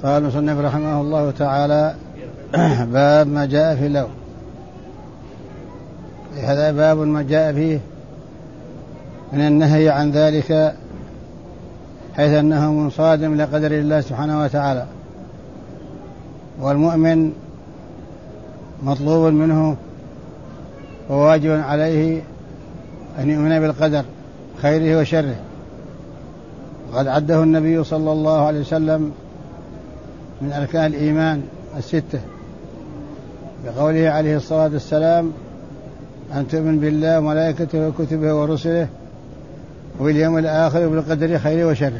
قال المصنف رحمه الله تعالى: باب ما جاء في اللو. هذا باب ما جاء فيه من النهي عن ذلك، حيث أنه منصادم لقدر الله سبحانه وتعالى، والمؤمن مطلوب منه وواجب عليه أن يؤمن بالقدر خيره وشره، وقد عده النبي صلى الله عليه وسلم من أركان الإيمان الستة بقوله عليه الصلاة والسلام: أن تؤمن بالله وملائكته وكتبه ورسله واليوم الآخر وبالقدر خيره وشره.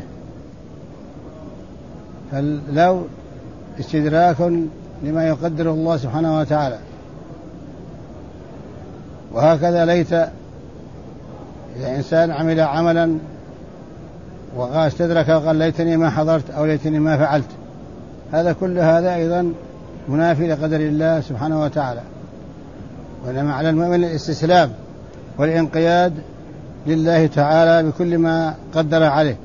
فلو استدراك لما يقدر الله سبحانه وتعالى، وهكذا ليت إذا إنسان عمل عملا واستدرك وقال ليتني ما حضرت أو ليتني ما فعلت، كل هذا أيضا منافي لقدر الله سبحانه وتعالى. وإنما على المؤمن الاستسلام والانقياد لله تعالى بكل ما قدر عليه،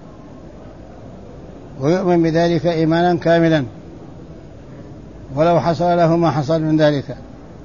ويؤمن بذلك إيمانا كاملا ولو حصل له ما حصل من ذلك.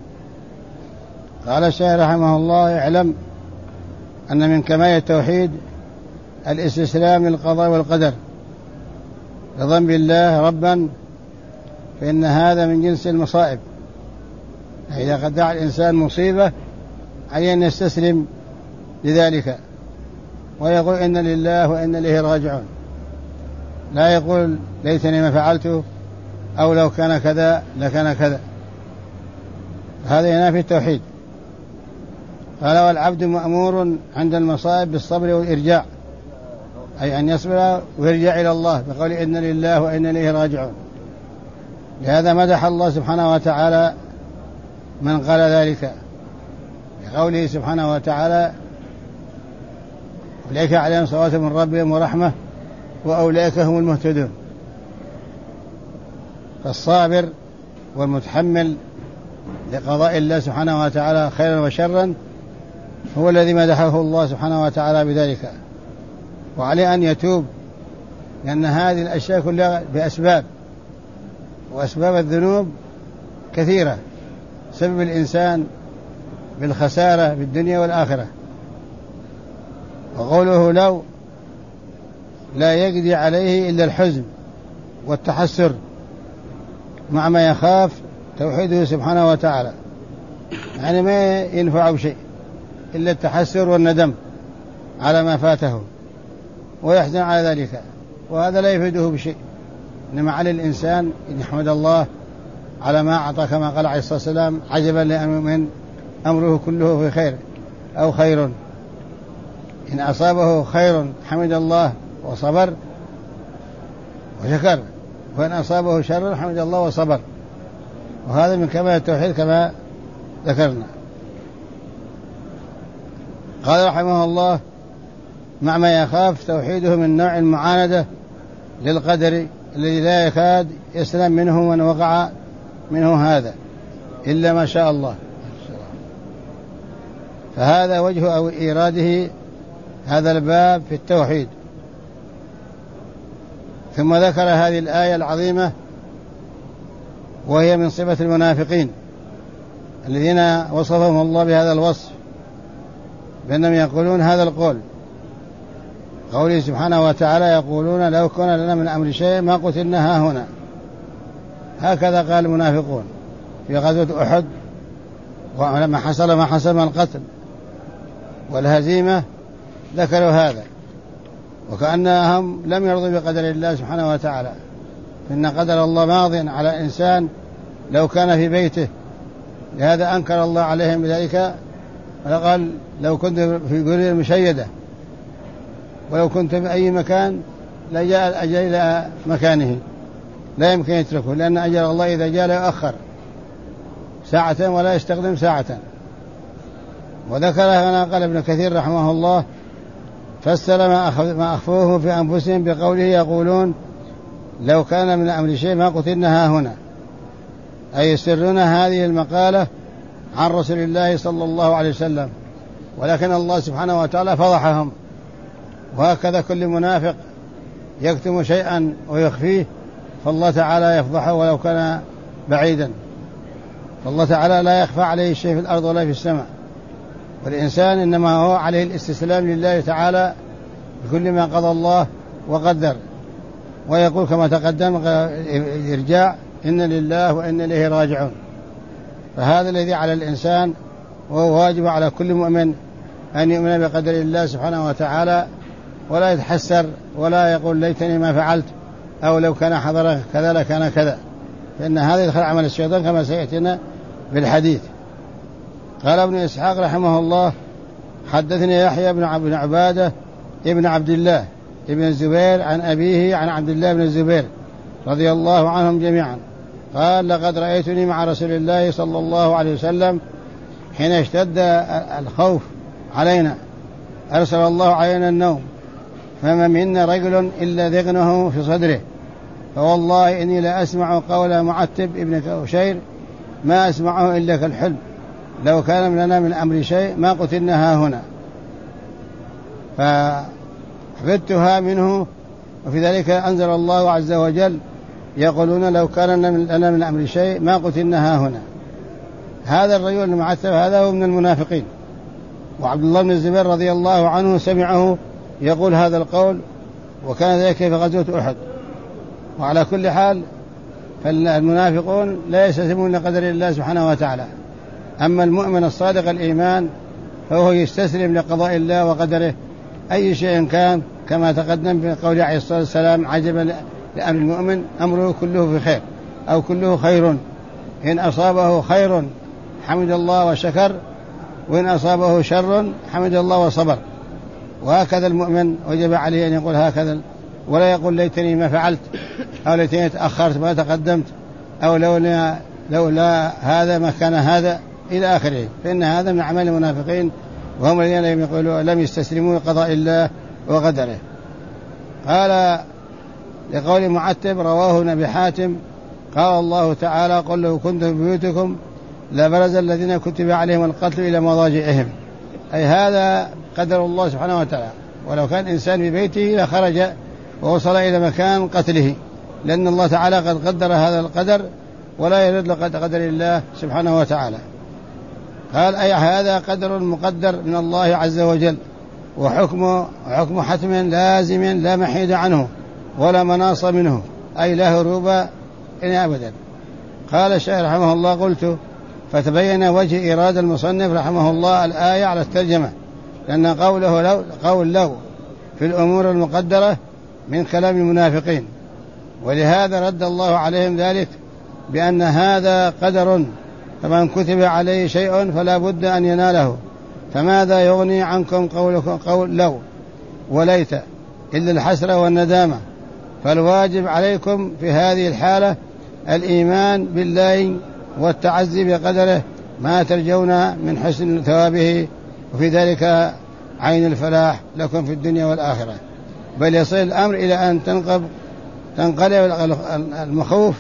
قال الشيخ رحمه الله: اعلم أن من كمال التوحيد الاستسلام للقضاء والقدر، رضا بالله ربا، فإن هذا من جنس المصائب. إذا قد دعا الإنسان مصيبة عليه أن يستسلم لذلك ويقول إن لله وإن إليه راجعون، لا يقول ليتني ما فعلته أو لو كان كذا لكان كذا. هذا ينافي التوحيد. قال: والعبد مأمور عند المصائب بالصبر والإرجاع، أي أن يصبر ويرجع إلى الله بقول إن لله وإن إليه راجعون. لهذا مدح الله سبحانه وتعالى من قال ذلك بقوله سبحانه وتعالى: أولئك عليهم صلوات من ربهم ورحمة وأولئك هم المهتدون. فالصابر والمتحمل لقضاء الله سبحانه وتعالى خيرا وشرا هو الذي مدحه الله سبحانه وتعالى بذلك، وعليه أن يتوب، لأن هذه الأشياء كلها بأسباب، وأسباب الذنوب كثيرة سبب الإنسان بالخسارة في الدنيا والآخرة. وقوله لو لا يقضي عليه إلا الحزن والتحسر مع ما يخاف توحيده سبحانه وتعالى، يعني ما ينفع شيء إلا التحسر والندم على ما فاته ويحزن على ذلك، وهذا لا يفيده بشيء. إنما على الإنسان أن يحمد الله على ما أعطى، كما قال عليه الصلاة والسلام: عجبا لمن أمره كله في خير أو خير. إن أصابه خير حمد الله وصبر وشكر، وإن أصابه شر حمد الله وصبر. وهذا من كمال التوحيد كما ذكرنا. قال رحمه الله: مع ما يخاف توحيده من نوع المعاندة للقدر الذي لا يكاد يسلم منه من وقع منه هذا إلا ما شاء الله. فهذا وجه أو إيراده هذا الباب في التوحيد. ثم ذكر هذه الآية العظيمة، وهي من صفة المنافقين الذين وصفهم الله بهذا الوصف، بأنهم يقولون هذا القول، قوله سبحانه وتعالى: يقولون لو كان لنا من أمر شيء ما قتلنا ها هنا. هكذا قال المنافقون في غزوة أحد، ولما حصل ما حصل من القتل والهزيمة ذكروا هذا، وكأنهم لم يرضوا بقدر الله سبحانه وتعالى، إن قدر الله ماض على الإنسان لو كان في بيته. لهذا أنكر الله عليهم بذلك، وقال: لو كنت في قرية المشيدة ولو كنت في أي مكان لجاء الأجل إلى مكانه، لا يمكن يتركه، لأن أجل الله إذا جاء لا يؤخر ساعة ولا يستخدم ساعة. وذكر هنا قال ابن كثير رحمه الله: فسر ما أخفوه في أنفسهم بقوله: يقولون لو كان من أمر شيء ما قتلنا ها هنا، أي يسرون هذه المقالة عن رسول الله صلى الله عليه وسلم، ولكن الله سبحانه وتعالى فضحهم. وهكذا كل منافق يكتم شيئا ويخفيه فالله تعالى يفضحه ولو كان بعيدا. فالله تعالى لا يخفى عليه شيء في الأرض ولا في السماء، والإنسان إنما هو عليه الاستسلام لله تعالى بكل ما قضى الله وقدر، ويقول كما تقدم إرجاع إن لله وإن إليه راجعون. فهذا الذي على الإنسان، وهو واجب على كل مؤمن أن يؤمن بقدر الله سبحانه وتعالى، ولا يتحسر ولا يقول ليتني ما فعلت، أو لو كان حضر كذا لكان كذا، فإن هذا يدخل عمل الشيطان كما سيأتينا بالحديث. قال ابن إسحاق رحمه الله: حدثني يحيى بن عبادة ابن عبد الله ابن الزبير عن أبيه عن عبد الله بن الزبير رضي الله عنهم جميعا قال: لقد رأيتني مع رسول الله صلى الله عليه وسلم حين اشتد الخوف علينا أرسل الله علينا النوم، فما منا رجل إلا ذقنه في صدره، فوالله إني لا أسمع قول معتب ابن كوشير ما أسمعه إلا كالحلم، لو كان لنا من أمر شيء ما قتلنا هنا. فحفظتها منه، وفي ذلك أنزل الله عز وجل: يقولون لو كان لنا من أمر شيء ما قتلنا هنا. هذا الرجل المعتب هذا هو من المنافقين، وعبد الله بن الزبير رضي الله عنه سمعه يقول هذا القول، وكان ذلك في غزوة أحد. وعلى كل حال فالمنافقون لا يستسلمون لقدر الله سبحانه وتعالى، أما المؤمن الصادق الإيمان فهو يستسلم لقضاء الله وقدره أي شيء كان، كما تقدم في قول عليه الصلاة والسلام: عجبا لأمر المؤمن أمره كله في خير أو كله خير، إن أصابه خير حمد الله وشكر، وإن أصابه شر حمد الله وصبر. وهكذا المؤمن وجب عليه أن يقول هكذا، ولا يقول ليتني ما فعلت، أو ليتني تأخرت ما تقدمت، أو لولا هذا ما كان هذا إلى آخره، فإن هذا من أعمال المنافقين، وهم الذين لم يستسلموا لقضاء الله وقدره. قال لقول معتب رواه ابن أبي حاتم قال الله تعالى: قل لو كنتم في بيوتكم لبرز الذين كتب عليهم القتل إلى مضاجعهم، أي هذا قدر الله سبحانه وتعالى، ولو كان إنسان في بيته لخرج ووصل إلى مكان قتله، لأن الله تعالى قد قدر هذا القدر ولا يرد قدر الله سبحانه وتعالى. قال: أي هذا قدر مقدر من الله عز وجل، وحكم حتم لازم لا محيد عنه ولا مناص منه، أي لا هروب إلى أبدا. قال الشيخ رحمه الله: قلت: فتبين وجه إرادة المصنف رحمه الله الآية على الترجمة، لأن قوله قول لو في الأمور المقدرة من كلام المنافقين، ولهذا رد الله عليهم ذلك بأن هذا قدر، فمن كتب عليه شيء فلا بد أن يناله، فماذا يغني عنكم قول لو وليت إلا الحسرة والندامة. فالواجب عليكم في هذه الحالة الإيمان بالله والتعزي بقدره ما ترجون من حسن ثوابه، وفي ذلك عين الفلاح لكم في الدنيا والآخرة. بل يصل الأمر إلى أن تنقلب المخاوف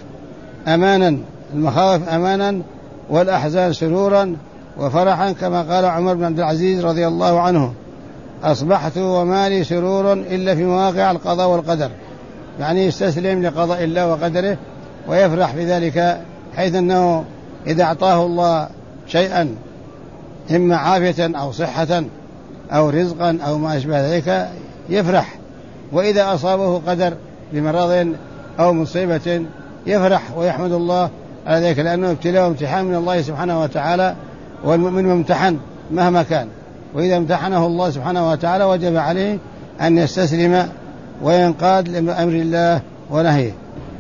أمانا والأحزان سرورا وفرحا، كما قال عمر بن عبد العزيز رضي الله عنه: أصبحت وما لي سرور إلا في مواقع القضاء والقدر، يعني يستسلم لقضاء الله وقدره ويفرح في ذلك، حيث أنه إذا أعطاه الله شيئا إما عافية أو صحة أو رزقا أو ما أشبه ذلك يفرح، وإذا أصابه قدر بمرض أو مصيبة يفرح ويحمد الله على ذلك، لأنه ابتلاء وامتحان من الله سبحانه وتعالى، والمؤمن ممتحن مهما كان، وإذا امتحنه الله سبحانه وتعالى وجب عليه أن يستسلم وينقاد لأمر الله ونهيه.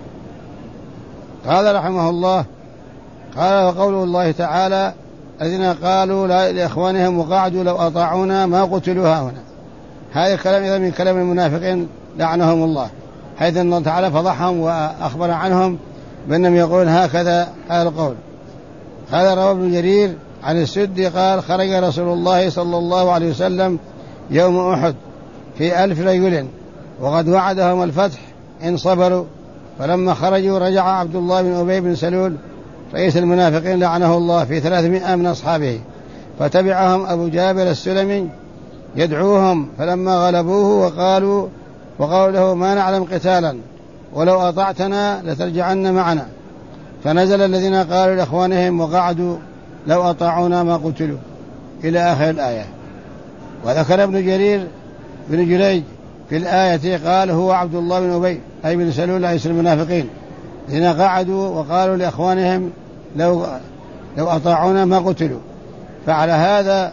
قال رحمه الله: قال: وقول الله تعالى: الذين قالوا لا لإخوانهم وقعدوا لو أطاعونا ما قتلوا هنا. هذا الكلام إذا من كلام المنافقين لعنهم الله، حيث أن الله تعالى فضحهم وأخبر عنهم بأنهم يقولون هكذا هذا القول. قال رواه ابن جرير عن السدي قال: خرج رسول الله صلى الله عليه وسلم يوم أحد في 1000 رجل، وقد وعدهم الفتح إن صبروا، فلما خرجوا رجع عبد الله بن أبي بن سلول رئيس المنافقين لعنه الله في 300 من أصحابه، فتبعهم أبو جابر السلمي يدعوهم، فلما غلبوه وقالوا له: ما نعلم قتالا ولو أطعتنا لترجعن معنا. فنزل الذين قالوا لإخوانهم وقعدوا لو أطاعونا ما قتلوا إلى آخر الآية. وذكر ابن جرير بن جريج في الآية قال هو عبد الله بن أبي أي بن سلول رئيس المنافقين الذين قعدوا وقالوا لإخوانهم لو أطاعونا ما قتلوا. فعلى هذا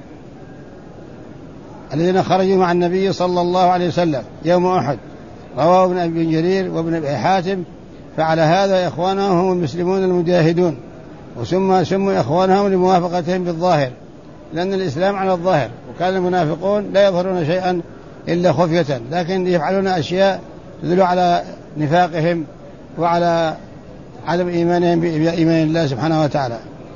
الذين خرجوا مع النبي صلى الله عليه وسلم يوم أحد رواه ابن أبي جرير وابن أبي حاتم. فعلى هذا إخوانهم هم المسلمون المجاهدون، وسموا إخوانهم لموافقتهم بالظاهر، لأن الإسلام على الظاهر، وكان المنافقون لا يظهرون شيئا إلا خفية، لكن يفعلون أشياء تدل على نفاقهم وعلى عدم إيمانهم بإيمان الله سبحانه وتعالى.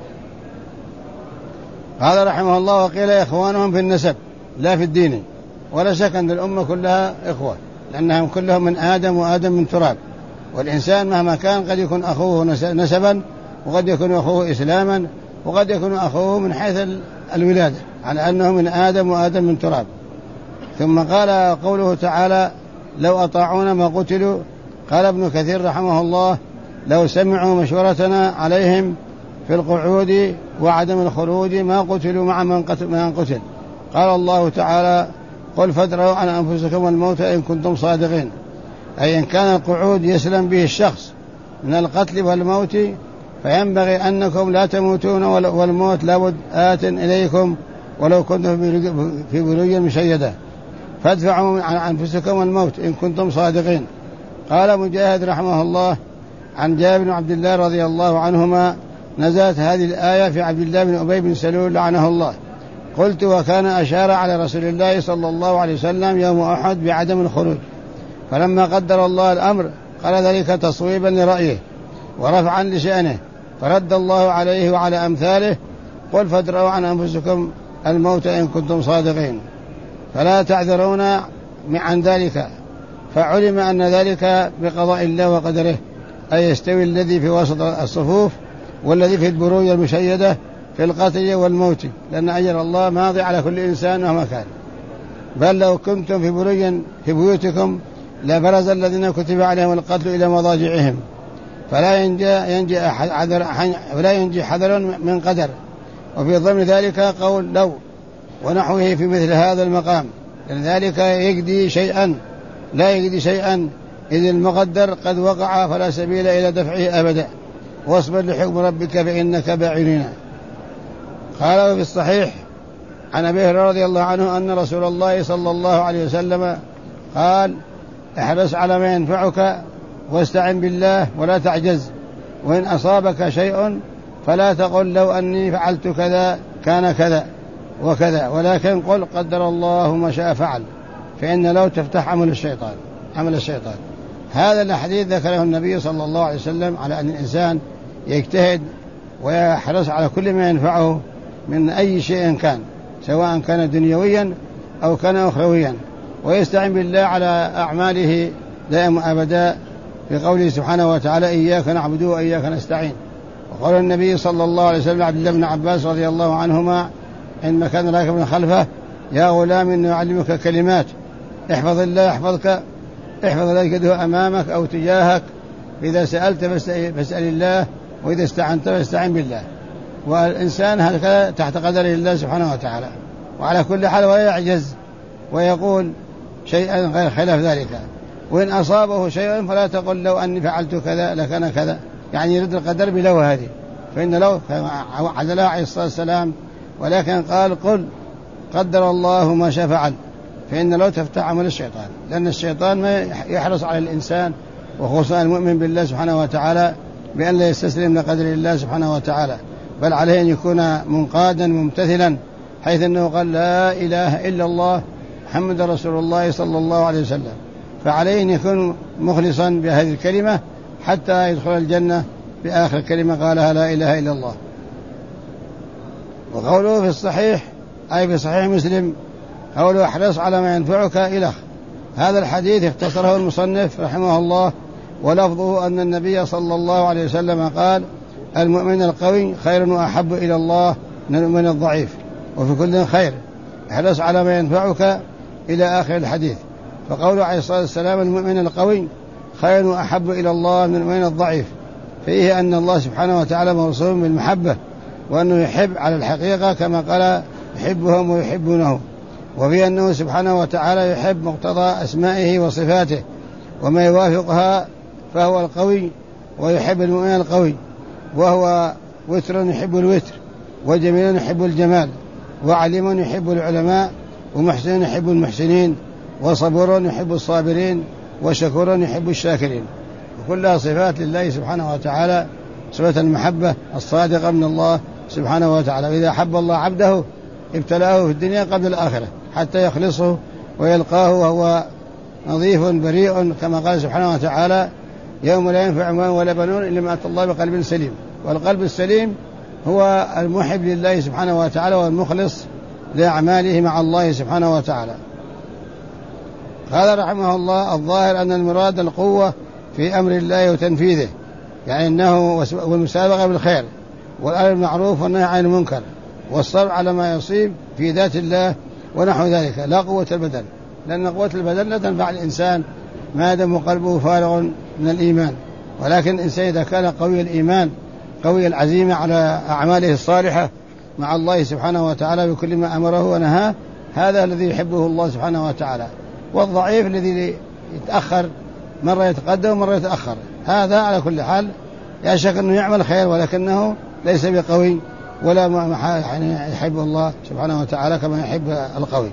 قال رحمه الله وقيل إخوانهم في النسب لا في الدين. ولا شك أن الأمة كلها إخوة، لأنهم كلهم من آدم وآدم من تراب، والإنسان مهما كان قد يكون أخوه نسبا، وقد يكون أخوه إسلاما، وقد يكون أخوه من حيث الولادة، على أنه من آدم وآدم من تراب. ثم قال قوله تعالى لو أطاعونا ما قتلوا. قال ابن كثير رحمه الله لو سمعوا مشورتنا عليهم في القعود وعدم الخروج ما قتلوا مع من قتل. قال الله تعالى قل فادروا عن أنفسكم الموت إن كنتم صادقين، أي إن كان القعود يسلم به الشخص من القتل والموت فينبغي أنكم لا تموتون، والموت لابد آت إليكم ولو كنتم في بروج مشيدة، فادفعوا عن أنفسكم الموت إن كنتم صادقين. قال مجاهد رحمه الله عن جابر بن عبد الله رضي الله عنهما نزلت هذه الآية في عبد الله بن أبي بن سلول لعنه الله. قلت وكان أشار على رسول الله صلى الله عليه وسلم يوم أحد بعدم الخروج، فلما قدر الله الأمر قال ذلك تصويبا لرأيه ورفعا لشأنه، فرد الله عليه وعلى أمثاله قل فادروا عن أنفسكم الموت إن كنتم صادقين فلا تعذرون عن ذلك. فعلم أن ذلك بقضاء الله وقدره، أي يستوي الذي في وسط الصفوف والذي في البروج المشيدة في القتل والموت، لأن أجر الله ماضي على كل إنسان وما كان. بل لو كنتم في بروج في بيوتكم لبرز الذين كتب عليهم القتل إلى مضاجعهم فلا ينجي حذر من قدر. وفي ضمن ذلك قول لو ونحوه في مثل هذا المقام، لأن ذلك لا يجدي شيئا إذ المقدر قد وقع فلا سبيل إلى دفعه أبدا، واصبر لحكم ربك فإنك باعلنا. قال في الصحيح عن أبي هريرة رضي الله عنه أن رسول الله صلى الله عليه وسلم قال احرص على ما ينفعك واستعن بالله ولا تعجز، وإن أصابك شيء فلا تقل لو أني فعلت كذا كان كذا وكذا، ولكن قل قدر الله ما شاء فعل، فإن لو تفتح عمل الشيطان. هذا الحديث ذكره النبي صلى الله عليه وسلم على أن الإنسان يجتهد ويحرص على كل ما ينفعه من أي شيء كان، سواء كان دنيويا أو كان أخرويا، ويستعين بالله على أعماله دائما أبدا، في قوله سبحانه وتعالى إياك نعبد وإياك نستعين. وقال النبي صلى الله عليه وسلم عبد الله بن عباس رضي الله عنهما عندما كان راكبا خلفه يا غلام إنه يعلمك كلمات احفظ الله يحفظك، احفظ الله يجده أمامك أو تجاهك، إذا سألت فاسأل الله، وإذا استعنت فاستعن بالله. والإنسان هكذا تحت قدر الله سبحانه وتعالى، وعلى كل حال ولا يعجز ويقول شيئا غير خلاف ذلك. وإن أصابه شيء فلا تقل لو أني فعلت كذا لكان كذا، يعني يرد القدر بلو هذه، فإن لو عدلها عليه الصلاة والسلام، ولكن قال قل قدر الله ما شاء فعل، فإن لو تفتح عمل الشيطان، لأن الشيطان ما يحرص على الإنسان وخصوصا المؤمن بالله سبحانه وتعالى بأن لا يستسلم لقدر الله سبحانه وتعالى، بل عليه أن يكون منقادا ممتثلا، حيث أنه قال لا إله إلا الله محمد رسول الله صلى الله عليه وسلم، فعليه أن يكون مخلصا بهذه الكلمة حتى يدخل الجنة بآخر كلمة قالها لا إله إلا الله. وقوله في الصحيح أي في صحيح مسلم قوله احرص على ما ينفعك إلى هذا الحديث اختصره المصنف رحمه الله، ولفظه أن النبي صلى الله عليه وسلم قال المؤمن القوي خير وأحب إلى الله من المؤمن الضعيف، وفي كل خير، احرص على ما ينفعك إلى آخر الحديث. فقوله عليه الصلاة والسلام المؤمن القوي خير وأحب إلى الله من المؤمن الضعيف، فيه أن الله سبحانه وتعالى موصوف بالمحبة، وأنه يحب على الحقيقة كما قال يحبهم ويحبونه، وفي أنه سبحانه وتعالى يحب مقتضى أسمائه وصفاته وما يوافقها، فهو القوي ويحب المؤمن القوي، وهو وتر يحب الوتر، وجميل يحب الجمال، وعليم يحب العلماء، ومحسن يحب المحسنين، وصبور يحب الصابرين، وشكور يحب الشاكرين. وكلها صفات لله سبحانه وتعالى، صفة المحبة الصادقة من الله سبحانه وتعالى. وإذا أحب الله عبده ابتلاه في الدنيا قبل الآخرة حتى يخلصه ويلقاه وهو نظيف بريء، كما قال سبحانه وتعالى يوم لا ينفع مال ولا بنون إلا من أتى الله بقلب سليم. والقلب السليم هو المحب لله سبحانه وتعالى والمخلص لأعماله مع الله سبحانه وتعالى. قال رحمه الله: الظاهر أن المراد القوة في أمر الله وتنفيذه، يعني أنه والمسابقة بالخير والأمر بالمعروف والنهي عن المنكر والصبر على ما يصيب في ذات الله ونحو ذلك، لا قوة البدن، لأن قوة البدن لا تنفع الإنسان ما دام قلبه فارغ من الإيمان. ولكن الإنسان إذا كان قوي الإيمان قوي العزيمة على أعماله الصالحة مع الله سبحانه وتعالى بكل ما أمره ونهاه، هذا الذي يحبه الله سبحانه وتعالى. والضعيف الذي يتأخر، مرة يتقدم ومرة يتأخر، هذا على كل حال لا شك أنه يعمل خير، ولكنه ليس بقوي ولا يعني يحب الله سبحانه وتعالى كما يحب القوي.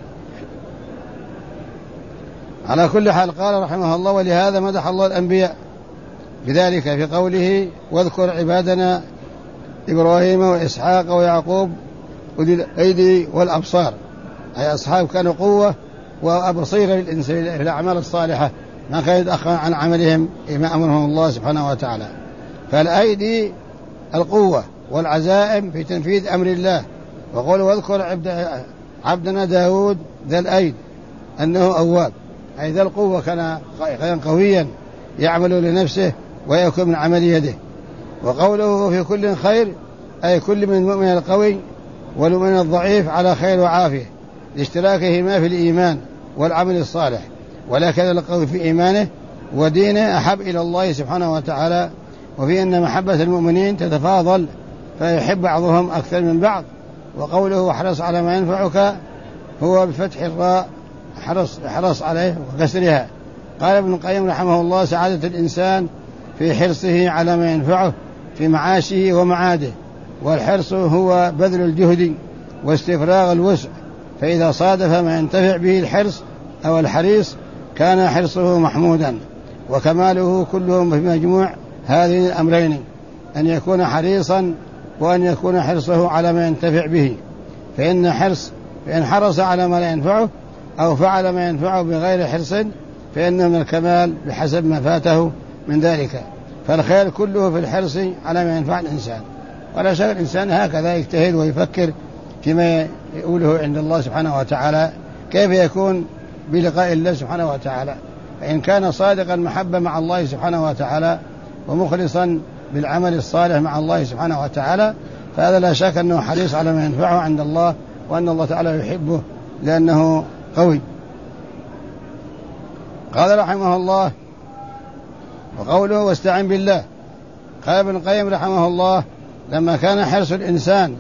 على كل حال قال رحمه الله: ولهذا مدح الله الأنبياء بذلك في قوله: واذكر عبادنا إبراهيم وإسحاق ويعقوب أولي الأيدي والأبصار، أي أصحاب كانوا قوة وبصيرة للإنسان في الأعمال الصالحة، ما كان يتأخر عن عملهم ما أمرهم الله سبحانه وتعالى. فالأيدي القوة والعزائم في تنفيذ أمر الله. وقال: واذكر عبدنا داود ذا الأيد أنه أواب، أي ذا القوة كان قويا يعمل لنفسه ويكون من عمل يده. وقوله: في كل خير، أي كل من المؤمن القوي والمؤمن الضعيف على خير وعافية، لاشتراكهما في الإيمان والعمل الصالح، ولكن القوي في إيمانه ودينه أحب إلى الله سبحانه وتعالى. وفي أن محبة المؤمنين تتفاضل فيحب بعضهم أكثر من بعض. وقوله: احرص على ما ينفعك هو بفتح الراء، احرص عليه وكسرها. قال ابن القيم رحمه الله: سعادة الإنسان في حرصه على ما ينفعه في معاشه ومعاده، والحرص هو بذل الجهد واستفراغ الوسع، فإذا صادف ما ينتفع به الحرص أو الحريص كان حرصه محمودا. وكماله كلهم في مجموع هذين الأمرين، أن يكون حريصا وأن يكون حرصه على ما ينتفع به. فإن حرص على ما لا ينفعه أو فعل ما ينفعه بغير حرص فإنه من الكمال بحسب ما فاته من ذلك. فالخير كله في الحرص على ما ينفع الإنسان. ولا شك الإنسان هكذا يجتهد ويفكر فيما يقوله عند الله سبحانه وتعالى، كيف يكون بلقاء الله سبحانه وتعالى. فإن كان صادقا المحبة مع الله سبحانه وتعالى ومخلصا بالعمل الصالح مع الله سبحانه وتعالى، فهذا لا شك أنه حريص على ما ينفعه عند الله، وأن الله تعالى يحبه لأنه قوي. قال رحمه الله: وقوله: واستعن بالله. قال ابن القيم رحمه الله: لما كان حرص الإنسان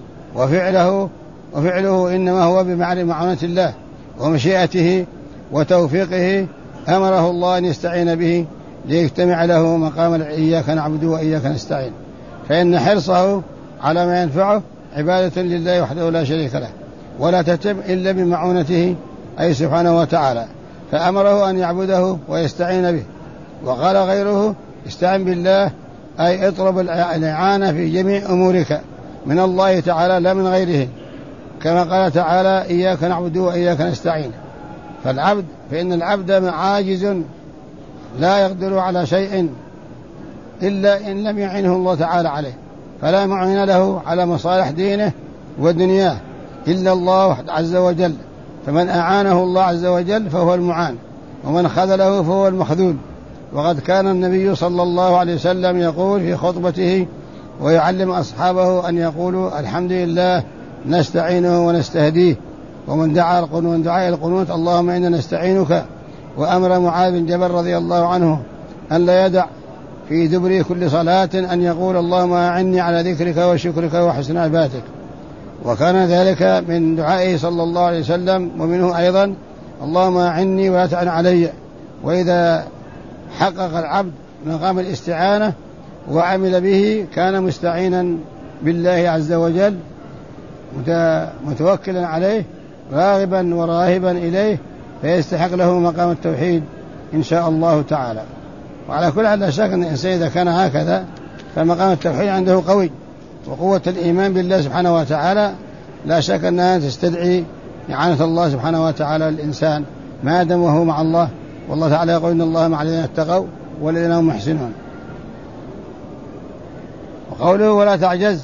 وفعله إنما هو بمعونة الله ومشيئته وتوفيقه، أمره الله أن يستعين به ليجتمع له مقام إياك نعبد وإياك نستعين. فإن حرصه على ما ينفعه عبادة لله وحده لا شريك له، ولا تتم إلا بمعونته أي سبحانه وتعالى، فأمره أن يعبده ويستعين به. وقال غيره: استعن بالله، أي اطلب الإعانة في جميع أمورك من الله تعالى لا من غيره، كما قال تعالى: إياك نعبد وإياك نستعين. فإن العبد عاجز لا يقدر على شيء إلا إن لم يعنه الله تعالى عليه، فلا معين له على مصالح دينه ودنياه إلا الله عز وجل. فمن أعانه الله عز وجل فهو المعان، ومن خذله فهو المخذول. وقد كان النبي صلى الله عليه وسلم يقول في خطبته ويعلم أصحابه أن يقولوا: الحمد لله نستعينه ونستهديه. ومن دعاء القنوت: اللهم إنا نستعينك. وأمر معاذ بن جبل رضي الله عنه أن لا يدع في دبر كل صلاة أن يقول اللهم أعني على ذكرك وشكرك وحسن عبادتك. وكان ذلك من دعائه صلى الله عليه وسلم، ومنه أيضا اللهم أعني ولا تعن علي. وإذا حقق العبد مقام الاستعانة وعمل به كان مستعينا بالله عز وجل متوكلا عليه راغبا وراهبا إليه، فيستحق له مقام التوحيد إن شاء الله تعالى. وعلى كل حال لا شك أن الإنسان إذا كان هكذا فمقام التوحيد عنده قوي، وقوة الإيمان بالله سبحانه وتعالى لا شك أنها تستدعي إعانة الله سبحانه وتعالى للإنسان ما دام وهو مع الله. والله تعالى يقول إن الله مع الذين اتقوا والذين هم محسنون. وقوله ولا تعجز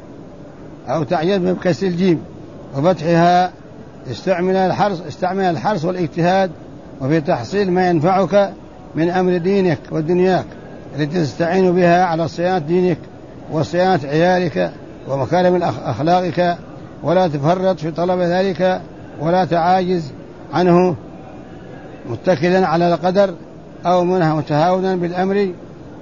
أو تعجز بكسر الجيم وفتحها استعمل الحرص والاجتهاد وفي تحصيل ما ينفعك من أمر دينك ودنياك التي تستعين بها على صيانة دينك وصيانة عيالك ومكارم أخلاقك، ولا تفرط في طلب ذلك ولا تعاجز عنه متكلا على القدر أو منها متهاونا بالأمر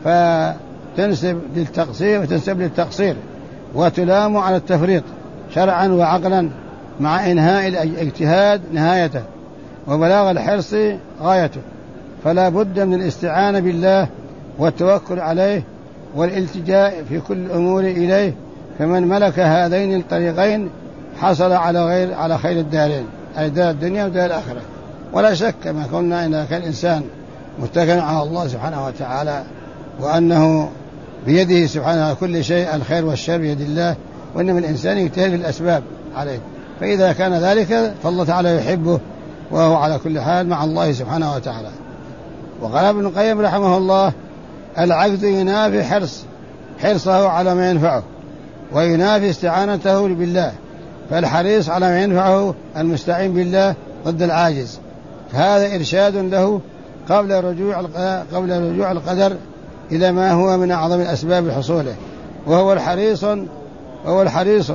فتنسب للتقصير وتلام على التفريط شرعا وعقلا مع إنهاء الاجتهاد نهايته وبلاغ الحرص غايته. فلا بد من الاستعانة بالله والتوكل عليه والالتجاء في كل الأمور إليه. فمن ملك هذين الطريقين حصل على خير الدارين، أي دار الدنيا ودار الآخرة. ولا شك كما قلنا إن كان الإنسان متكئا على الله سبحانه وتعالى وأنه بيده سبحانه كل شيء، الخير والشر بيد الله، وإنما الإنسان يجتهد بالأسباب عليه. فإذا كان ذلك فالله تعالى يحبه وهو على كل حال مع الله سبحانه وتعالى. وقال ابن القيم رحمه الله العجز ينافي حرصه على ما ينفعه وينافي استعانته بالله، فالحريص على ما ينفعه المستعين بالله ضد العاجز. فهذا إرشاد له قبل رجوع القدر إلى ما هو من أعظم الأسباب لحصوله، وهو الحريص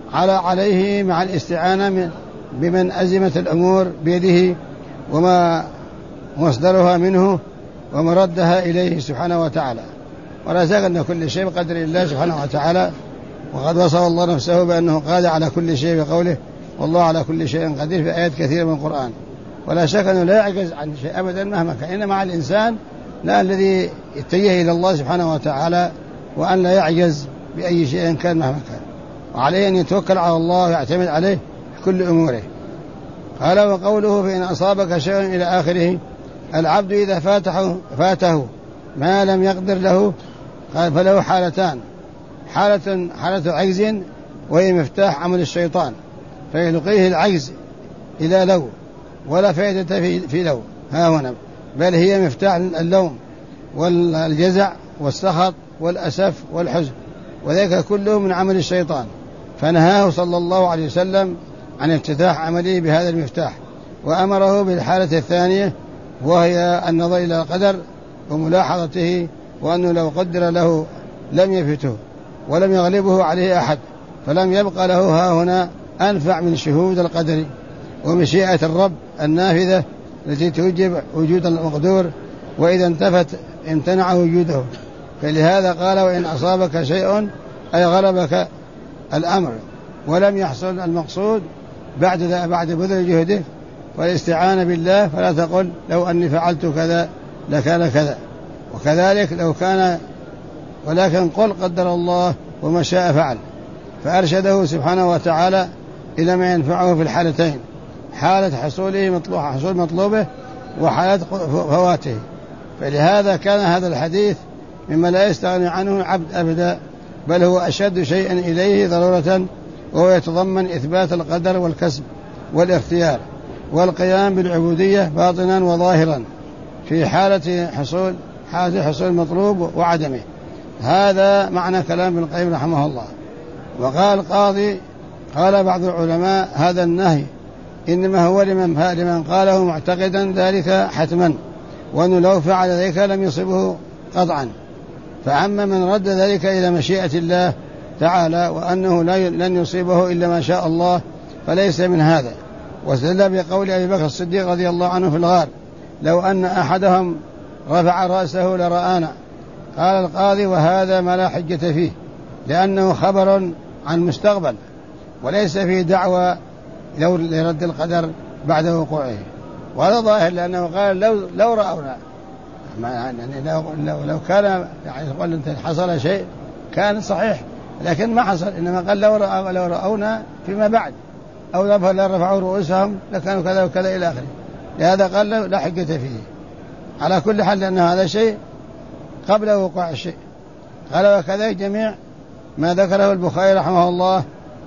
عليه مع الاستعانة بمن أزمت الأمور بيده وما مصدرها منه ومردها إليه سبحانه وتعالى. ولا شك أن كل شيء بقدر الله سبحانه وتعالى، وقد وصف الله نفسه بأنه قادر على كل شيء بقوله والله على كل شيء قدير في آيات كثيرة من القرآن. ولا شك أنه لا يعجز عن شيء أبدا مهما كان، إن مع الإنسان لا الذي يتجه إلى الله سبحانه وتعالى وأن لا يعجز بأي شيء كان مهما كان، وعليه أن يتوكل على الله ويعتمد عليه في كل أموره. قال وقوله فإن أصابك شيء إلى آخره. العبد إذا فاته ما لم يقدر له قال فله حالتان: حالة عجز وهي مفتاح عمل الشيطان فيلقيه العجز إلى لو ولا فائدة في لو ها هنا، بل هي مفتاح اللوم والجزع والسخط والأسف والحزن، وذلك كله من عمل الشيطان. فنهاه صلى الله عليه وسلم عن افتتاح عمله بهذا المفتاح، وأمره بالحالة الثانية وهي النظر إلى القدر وملاحظته، وأنه لو قدر له لم يفته ولم يغلبه عليه أحد، فلم يبقى له ها هنا أنفع من شهود القدر ومشيئة الرب النافذة التي توجب وجود المقدور، وإذا انتفت امتنع وجوده. فلهذا قال وإن أصابك شيء أي غلبك الأمر ولم يحصل المقصود بعد بذل جهده والاستعانة بالله، فلا تقل لو أني فعلت كذا لكان كذا، وكذلك لو كان، ولكن قل قدر الله وما شاء فعل. فأرشده سبحانه وتعالى إلى ما ينفعه في الحالتين: حالة حصول مطلوبه وحالة فواته. فلهذا كان هذا الحديث مما لا يستغني عنه العبد أبدا، بل هو أشد شيء إليه ضرورة، وهو يتضمن إثبات القدر والكسب والاختيار والقيام بالعبودية باطنا وظاهرا في حالة حصول المطلوب وعدمه. هذا معنى كلام ابن القيم رحمه الله. وقال القاضي قال بعض العلماء هذا النهي إنما هو لمن قاله معتقدا ذلك حتما، وأنه لو فعل ذلك لم يصبه قطعا. فأما من رد ذلك إلى مشيئة الله تعالى وأنه لن يصيبه إلا ما شاء الله فليس من هذا. واستدل بقول أبي بكر الصديق رضي الله عنه في الغار: لو أن أحدهم رفع رأسه لرآنا. قال القاضي: وهذا ما لا حجة فيه، لأنه خبر عن مستقبل وليس فيه دعوى لرد القدر بعد وقوعه. وهذا ظاهر، لأنه قال لو رأونا، يعني لو كان يعني يقول حصل شيء كان صحيح، لكن ما حصل، إنما قال لو رأونا فيما بعد، أو لا رفعوا رؤوسهم لكانوا كذا وكذا إلى آخره. لهذا قال لا حجة فيه. على كل حال، لأن هذا شيء قبل وقوع الشيء. قال: وكذا جميع ما ذكره البخاري رحمه الله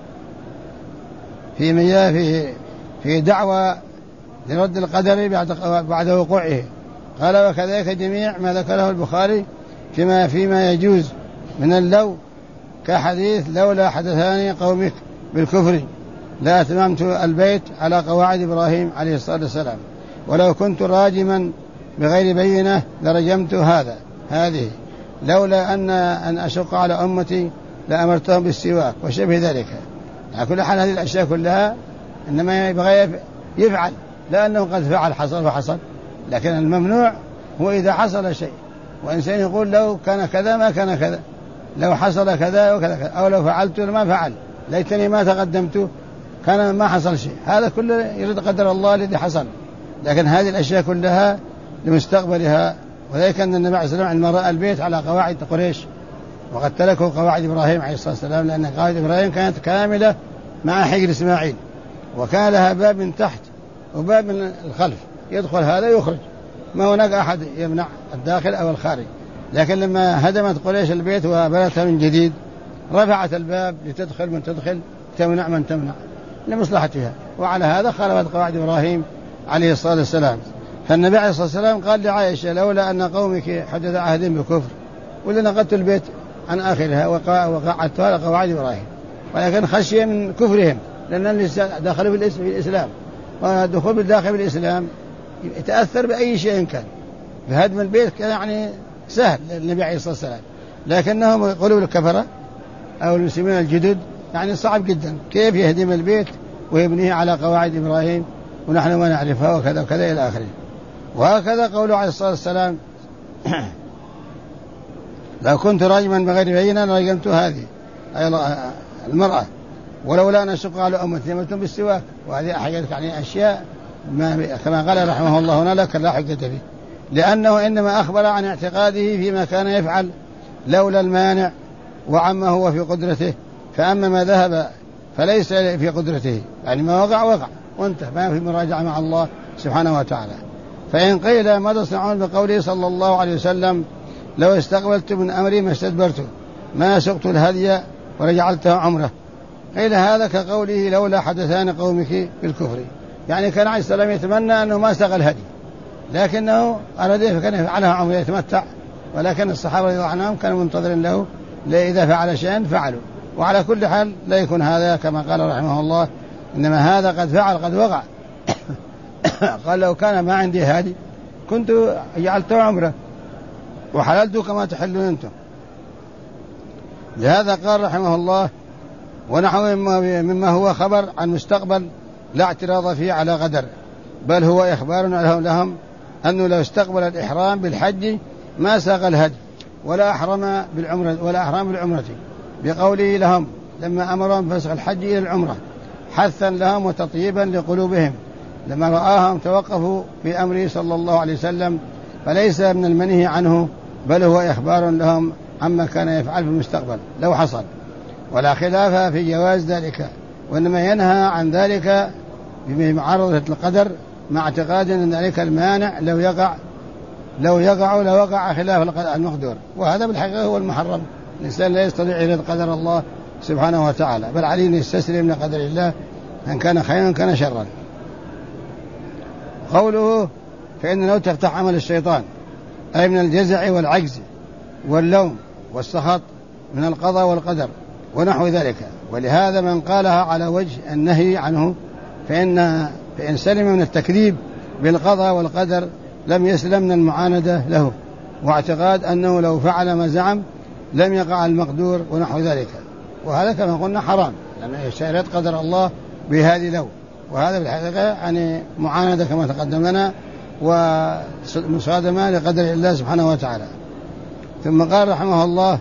في دعوى لرد القدر بعد وقوعه. قال: وكذلك جميع ما ذكره البخاري فيما يجوز من اللو، كحديث: لولا حدثاني قومك بالكفر لا أتممت البيت على قواعد إبراهيم عليه الصلاة والسلام، ولو كنت راجما بغير بينة لرجمت هذه، لولا أن أشق على أمتي لأمرتهم بالسواك وشبه ذلك. على كل حال، هذه الأشياء كلها إنما يبغى يفعل، لأنه قد فعل، حصل فحصل. لكن الممنوع هو إذا حصل شيء، وإنسان يقول لو كان كذا ما كان كذا، لو حصل كذا وكذا، أو لو فعلت ما فعل، ليتني ما تقدمت كان ما حصل شيء. هذا كله يريد قدر الله الذي حصل. لكن هذه الأشياء كلها لمستقبلها. وذلك أن النبي عليه الصلاة والسلام رأى البيت على قواعد قريش، وقد تركوا قواعد إبراهيم عليه الصلاة والسلام، لأن قواعد إبراهيم كانت كاملة مع حجر إسماعيل، وكان لها باب من تحت وباب من الخلف، يدخل هذا يخرج، ما هناك أحد يمنع الداخل أو الخارج. لكن لما هدمت قريش البيت وبنتها من جديد، رفعت الباب لتدخل من تدخل، تمنع من تمنع لمصلحتها. وعلى هذا خالفت قواعد إبراهيم عليه الصلاة والسلام. فالنبي عليه الصلاة والسلام قال لعائشة: لولا أن قومك حدث عهد بكفر ولنقضت البيت عن آخرها وقعدتها على قواعد إبراهيم، ولكن خشية من كفرهم، لأن دخلوا في الإسلام، والدخول بالداخل بالإسلام يتأثر بأي شيء كان. بهدم البيت كان يعني سهل للنبي عليه الصلاة والسلام، لكنهم يقولوا الكفرة أو المسلمين الجدد يعني صعب جدا، كيف يهدم البيت ويبنيه على قواعد إبراهيم ونحن ما نعرفها وكذا وكذا إلى آخره. وهكذا قوله عليه الصلاة والسلام: لو كنت راجما بغير بينة لرجمت هذه، أي المرأة، ولولا أن أشق على أمتي لأمرتهم بالسواك. وهذه حاجات يعني أشياء كما قال رحمه الله هنا لك لا حجة فيه، لأنه إنما أخبر عن اعتقاده فيما كان يفعل لولا المانع وعما هو في قدرته. فأما ما ذهب فليس في قدرته، يعني ما وقع وانتهى، ما في مراجعة مع الله سبحانه وتعالى. فإن قيل: ماذا تصنعون بقوله صلى الله عليه وسلم: لو استقبلت من أمري ما استدبرته، ما سقت الهدي ورجعلته عمره؟ قيل: هذا كقوله: لولا حدثان قومك بالكفر، يعني كان عليه السلام يتمنى أنه ما سق الهدي، لكنه أراد فكان يفعلها عمره يتمتع. ولكن الصحابة رضي الله عنهم كانوا منتظرين له، إذا فعل شيئا فعلوا. وعلى كل حال لا يكون هذا كما قال رحمه الله، إنما هذا قد فعل قد وقع. قال: لو كان ما عندي هادي كنت جعلته عمره وحللته كما تحلون أنتم. لهذا قال رحمه الله: ونحو مما هو خبر عن مستقبل لا اعتراض فيه على قدر، بل هو إخبار لهم أنه لو استقبل الإحرام بالحج ما ساق الهدي ولا أحرم بالعمرة، بقوله لهم لما أمرهم بفسخ الحج إلى العمرة حثا لهم وتطيبا لقلوبهم، لما رآهم توقفوا بأمره صلى الله عليه وسلم، فليس من المنهي عنه، بل هو إخبار لهم عما كان يفعل في المستقبل لو حصل. ولا خلاف في جواز ذلك، وإنما ينهى عن ذلك بمعارضة القدر، مع اعتقاد أن ذلك المانع لو يقع خلاف المقدور. وهذا بالحقيقة هو المحرم. الإنسان لا يستطيع إرادة قدر الله سبحانه وتعالى، بل عليه أن يستسلم لقدر الله، إن كان خيرا كان شرا. قوله: فإن لو تفتح عمل الشيطان، أي من الجزع والعجز واللوم والسخط من القضاء والقدر ونحو ذلك. ولهذا من قالها على وجه النهي عنه فإن سلم من التكذيب بالقضاء والقدر لم يسلم من المعاندة له، واعتقاد أنه لو فعل ما زعم لم يقع المقدور ونحو ذلك. وهذا كما قلنا حرام، لأن شريعة قدر الله بهذه لو، وهذا بالحقيقة يعني معاندة كما تقدم لنا ومصادمة لقدر الله سبحانه وتعالى. ثم قال رحمه الله: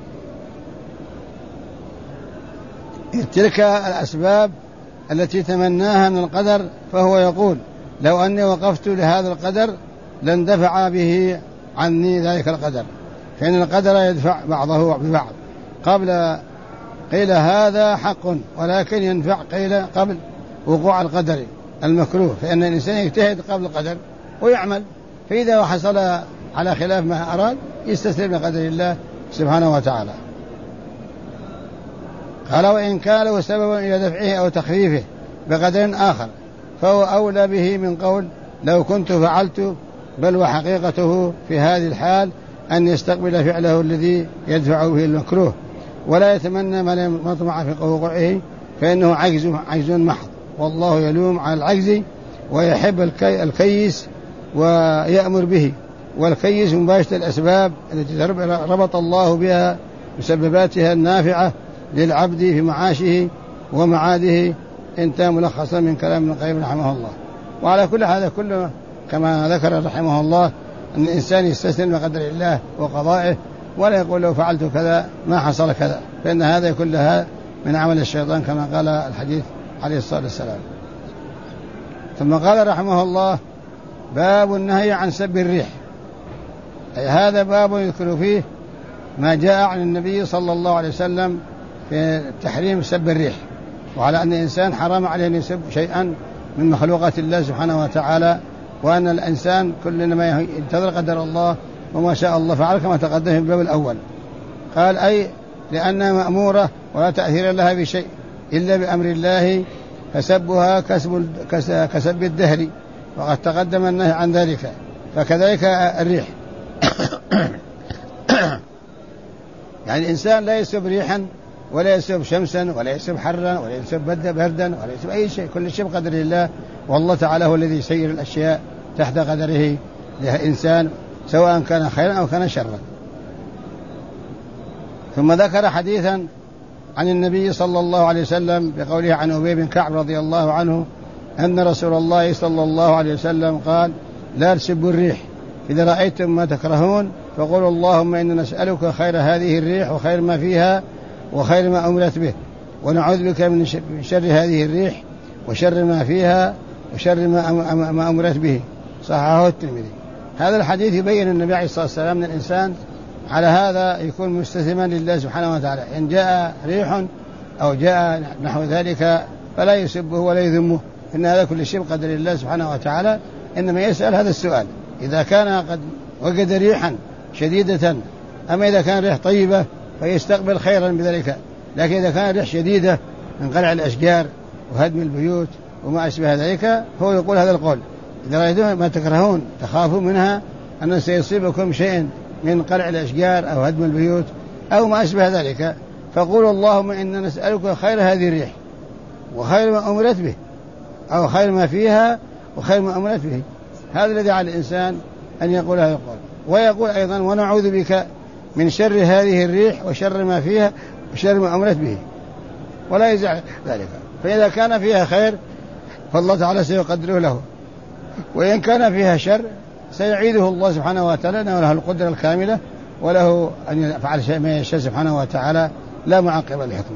تلك الأسباب التي تمناها من القدر، فهو يقول: لو أني وقفت لهذا القدر لاندفع به عني ذلك القدر، فإن القدر يدفع بعضه ببعض. قيل هذا حق، ولكن ينفع قبل وقوع القدر المكروه، فإن الإنسان يجتهد قبل القدر ويعمل، فإذا حصل على خلاف ما أراد يستسلم لقدر الله سبحانه وتعالى. قال: وإن كان له سبب إلى دفعه أو تخفيفه بقدر آخر فهو أولى به من قول لو كنت فعلت، بل وحقيقته في هذه الحال أن يستقبل فعله الذي يدفع به المكروه، ولا يتمنى ما لم يطمع في وقوعه، فإنه عجز محض، والله يلوم على العجز ويحب الكيس ويأمر به. والكيس مباشرة الأسباب التي ربط الله بها مسبباتها النافعة للعبد في معاشه ومعاده. انتهى ملخصا من كلام ابن القيم رحمه الله. وعلى كل هذا كله كما ذكر رحمه الله أن الإنسان يستسلم لقدر الله وقضائه، ولا يقول لو فعلت كذا ما حصل كذا، فإن هذا كلها من عمل الشيطان كما قال الحديث عليه الصلاة والسلام. ثم قال رحمه الله: باب النهي عن سب الريح، أي هذا باب يذكر فيه ما جاء عن النبي صلى الله عليه وسلم في تحريم سب الريح، وعلى أن الإنسان حرام عليه أن يسب شيئا من مخلوقات الله سبحانه وتعالى، وأن الإنسان كل ما ينتظر قدر الله وما شاء الله فعل، كما تقدم في الباب الأول. قال: أي لأنها مأمورة ولا تأثير لها بشيء إلا بأمر الله، فسبها كسب الدهر، وقد تقدم النهي عن ذلك. فكذلك الريح يعني الإنسان لا يسب ريحا ولا يسب شمسا ولا يسب حرا ولا يسب بردا ولا يسب أي شيء، كل شيء بقدر الله، والله تعالى هو الذي يسير الأشياء تحت قدره للإنسان سواء كان خيرا أو كان شرا. ثم ذكر حديثا عن النبي صلى الله عليه وسلم بقوله عن أبي بن كعب رضي الله عنه أن رسول الله صلى الله عليه وسلم قال: لا تسبوا الريح، إذا رأيتم ما تكرهون فقولوا اللهم إنا نسألك خير هذه الريح وخير ما فيها وخير ما أمرت به، ونعوذ بك من شر هذه الريح وشر ما فيها وشر ما أمرت به. صححه الترمذي. هذا الحديث يبين النبي عليه الصلاة والسلام أن الإنسان على هذا يكون مستسلما لله سبحانه وتعالى، إن جاء ريح أو جاء نحو ذلك فلا يسبه ولا يذمه، إن هذا كل شيء بقدر الله سبحانه وتعالى، إنما يسأل هذا السؤال إذا كان قد وجد ريحا شديدة، أما إذا كان ريح طيبة فيستقبل خيرا بذلك، لكن إذا كان ريح شديدة من قلع الأشجار وهدم البيوت وما أشبه ذلك هو يقول هذا القول: إذا رأيتم ما تكرهون تخافون منها أن سيصيبكم شيء من قلع الأشجار أو هدم البيوت أو ما أشبه ذلك، فقولوا اللهم إنا نسألك خير هذه الريح وخير ما أمرت به، أو خير ما فيها وخير ما أمرت به. هذا الذي على الإنسان أن يقول هذا القول. ويقول أيضا: ونعوذ بك من شر هذه الريح وشر ما فيها وشر ما أمرت به، ولا يزعل ذلك. فإذا كان فيها خير فالله تعالى سيقدره له، وإن كان فيها شر سيعيده الله سبحانه وتعالى، أنه له القدرة الكاملة وله أن يفعل شيء ما يشاء سبحانه وتعالى لا معقب لحكمه.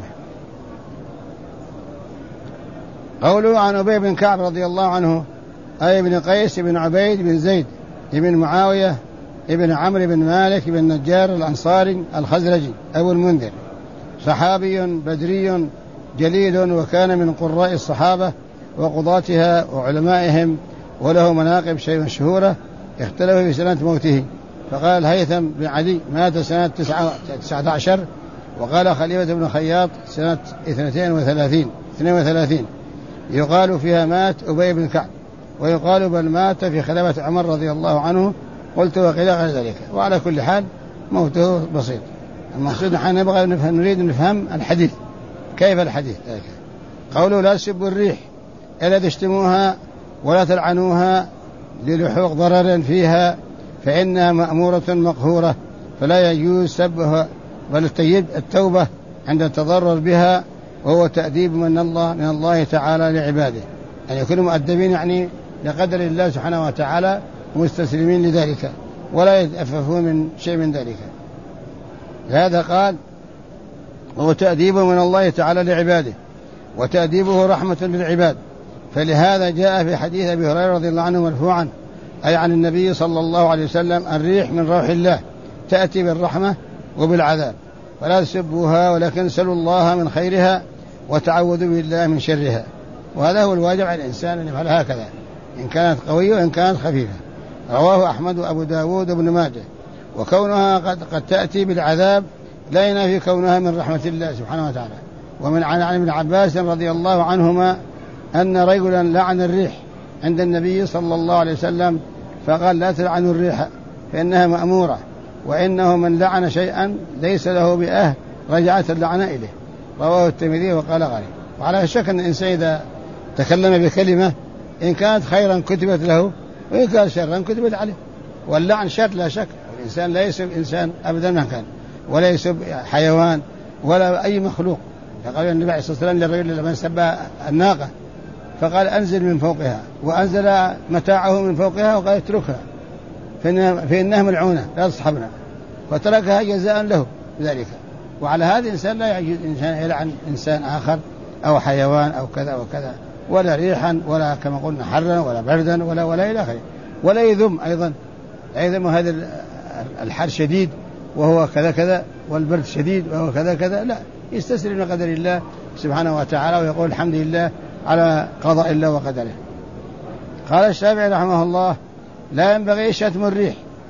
قوله عن أبي بن كعب رضي الله عنه أي بن قيس بن عبيد بن زيد بن معاوية ابن عمرو بن مالك بن نجار الأنصاري الخزرجي أبو المنذر، صحابي بدري جليل، وكان من قراء الصحابة وقضاتها وعلمائهم، وله مناقب شيء مشهورة اختلف في سنة موته. فقال هيثم بن علي مات سنة 19، وقال خليفة بن خياط سنة 32 يقال فيها مات أبي بن كعب، ويقال بل مات في خلافة عمر رضي الله عنه. قلت وقيل غير ذلك. وعلى كل حال موته بسيط. المقصود نحن نبغى نريد نفهم الحديث، كيف الحديث ذلك. قولوا لا تسبوا الريح إلا تشتموها ولا تلعنوها للحوق ضرر فيها، فإنها مأمورة مقهورة فلا يجوز سبها، بل التوبة عند التضرر بها، وهو تأديب من الله تعالى لعباده، أن يكونوا مؤدبين يعني لقدر الله سبحانه وتعالى، مستسلمين لذلك ولا يتأففون من شيء من ذلك. لهذا قال: وهو تأديب من الله تعالى لعباده، وتأديبه رحمة بالعباد. فلهذا جاء في حديث أبي هريرة رضي الله عنه مرفوعا أي عن النبي صلى الله عليه وسلم: الريح من روح الله تأتي بالرحمة وبالعذاب، فلا تسبوها ولكن سلوا الله من خيرها وتعوذوا بالله من شرها. وهذا هو الواجب على الإنسان أن يفعل هكذا إن كانت قوية وإن كانت خفيفة. رواه أحمد وأبو داود وابن ماجه. وكونها قد تأتي بالعذاب لا ينافي كونها من رحمة الله سبحانه وتعالى. ومن عن ابن عباس رضي الله عنهما أن رجلا لعن الريح عند النبي صلى الله عليه وسلم فقال: لا تلعنوا الريح فإنها مأمورة، وإنه من لعن شيئا ليس له بأهل رجعت اللعنة إليه. رواه الترمذي وقال غريب. وعلى شك أن الإنسان إذا تكلم بكلمة إن كانت خيرا كتبت له وإن كانت شرا كتبت عليه. واللعن شر لا شك. الإنسان لا يسب إنسان أبدا ما كان، ولا يسب حيوان ولا أي مخلوق. فقال النبي عليه الصلاة والسلام للرجل لما سب الناقة فقال: أنزل من فوقها، وأنزل متاعه من فوقها وقال: اتركها فإنها ملعونة لا تصحبنا، فتركها جزاء له ذلك. وعلى هذا الإنسان لا يجوز إنسان يلعن إنسان آخر أو حيوان أو كذا وكذا، ولا ريحا ولا كما قلنا حرا ولا بردا ولا إلى آخره. ولا يذم أيضا، أيضا هذا الحر شديد وهو كذا كذا، والبرد شديد وهو كذا كذا، لا، يستسلم لقدر الله سبحانه وتعالى ويقول: الحمد لله على قضاء الله وقدره. قال الشافعي رحمه الله: لا ينبغي شتم الريح،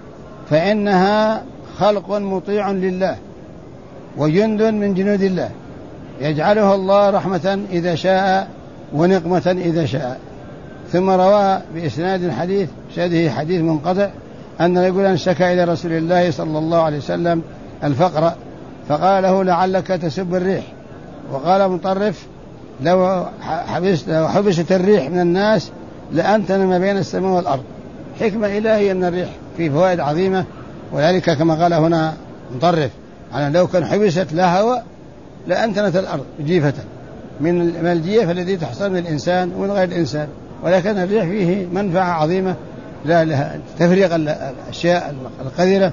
فإنها خلق مطيع لله وجند من جنود الله، يجعلها الله رحمة إذا شاء ونقمة إذا شاء. ثم روى بإسناد حديث منقطع أن رجلا شكى إلى رسول الله صلى الله عليه وسلم الفقر، فقال له: لعلك تسب الريح. وقال مطرف: لو حبست الريح من الناس لأنتن ما بين السماء والأرض. حكمة إلهية من الريح في فوائد عظيمة، وذلك كما قال هنا مطرف: أنا لو كان حبست لا هواء لأنتنت الأرض جيفة من الجيف الذي تحصل من الإنسان ومن غير الإنسان. ولكن الريح فيه منفعة عظيمة، لا تفريق الأشياء القذرة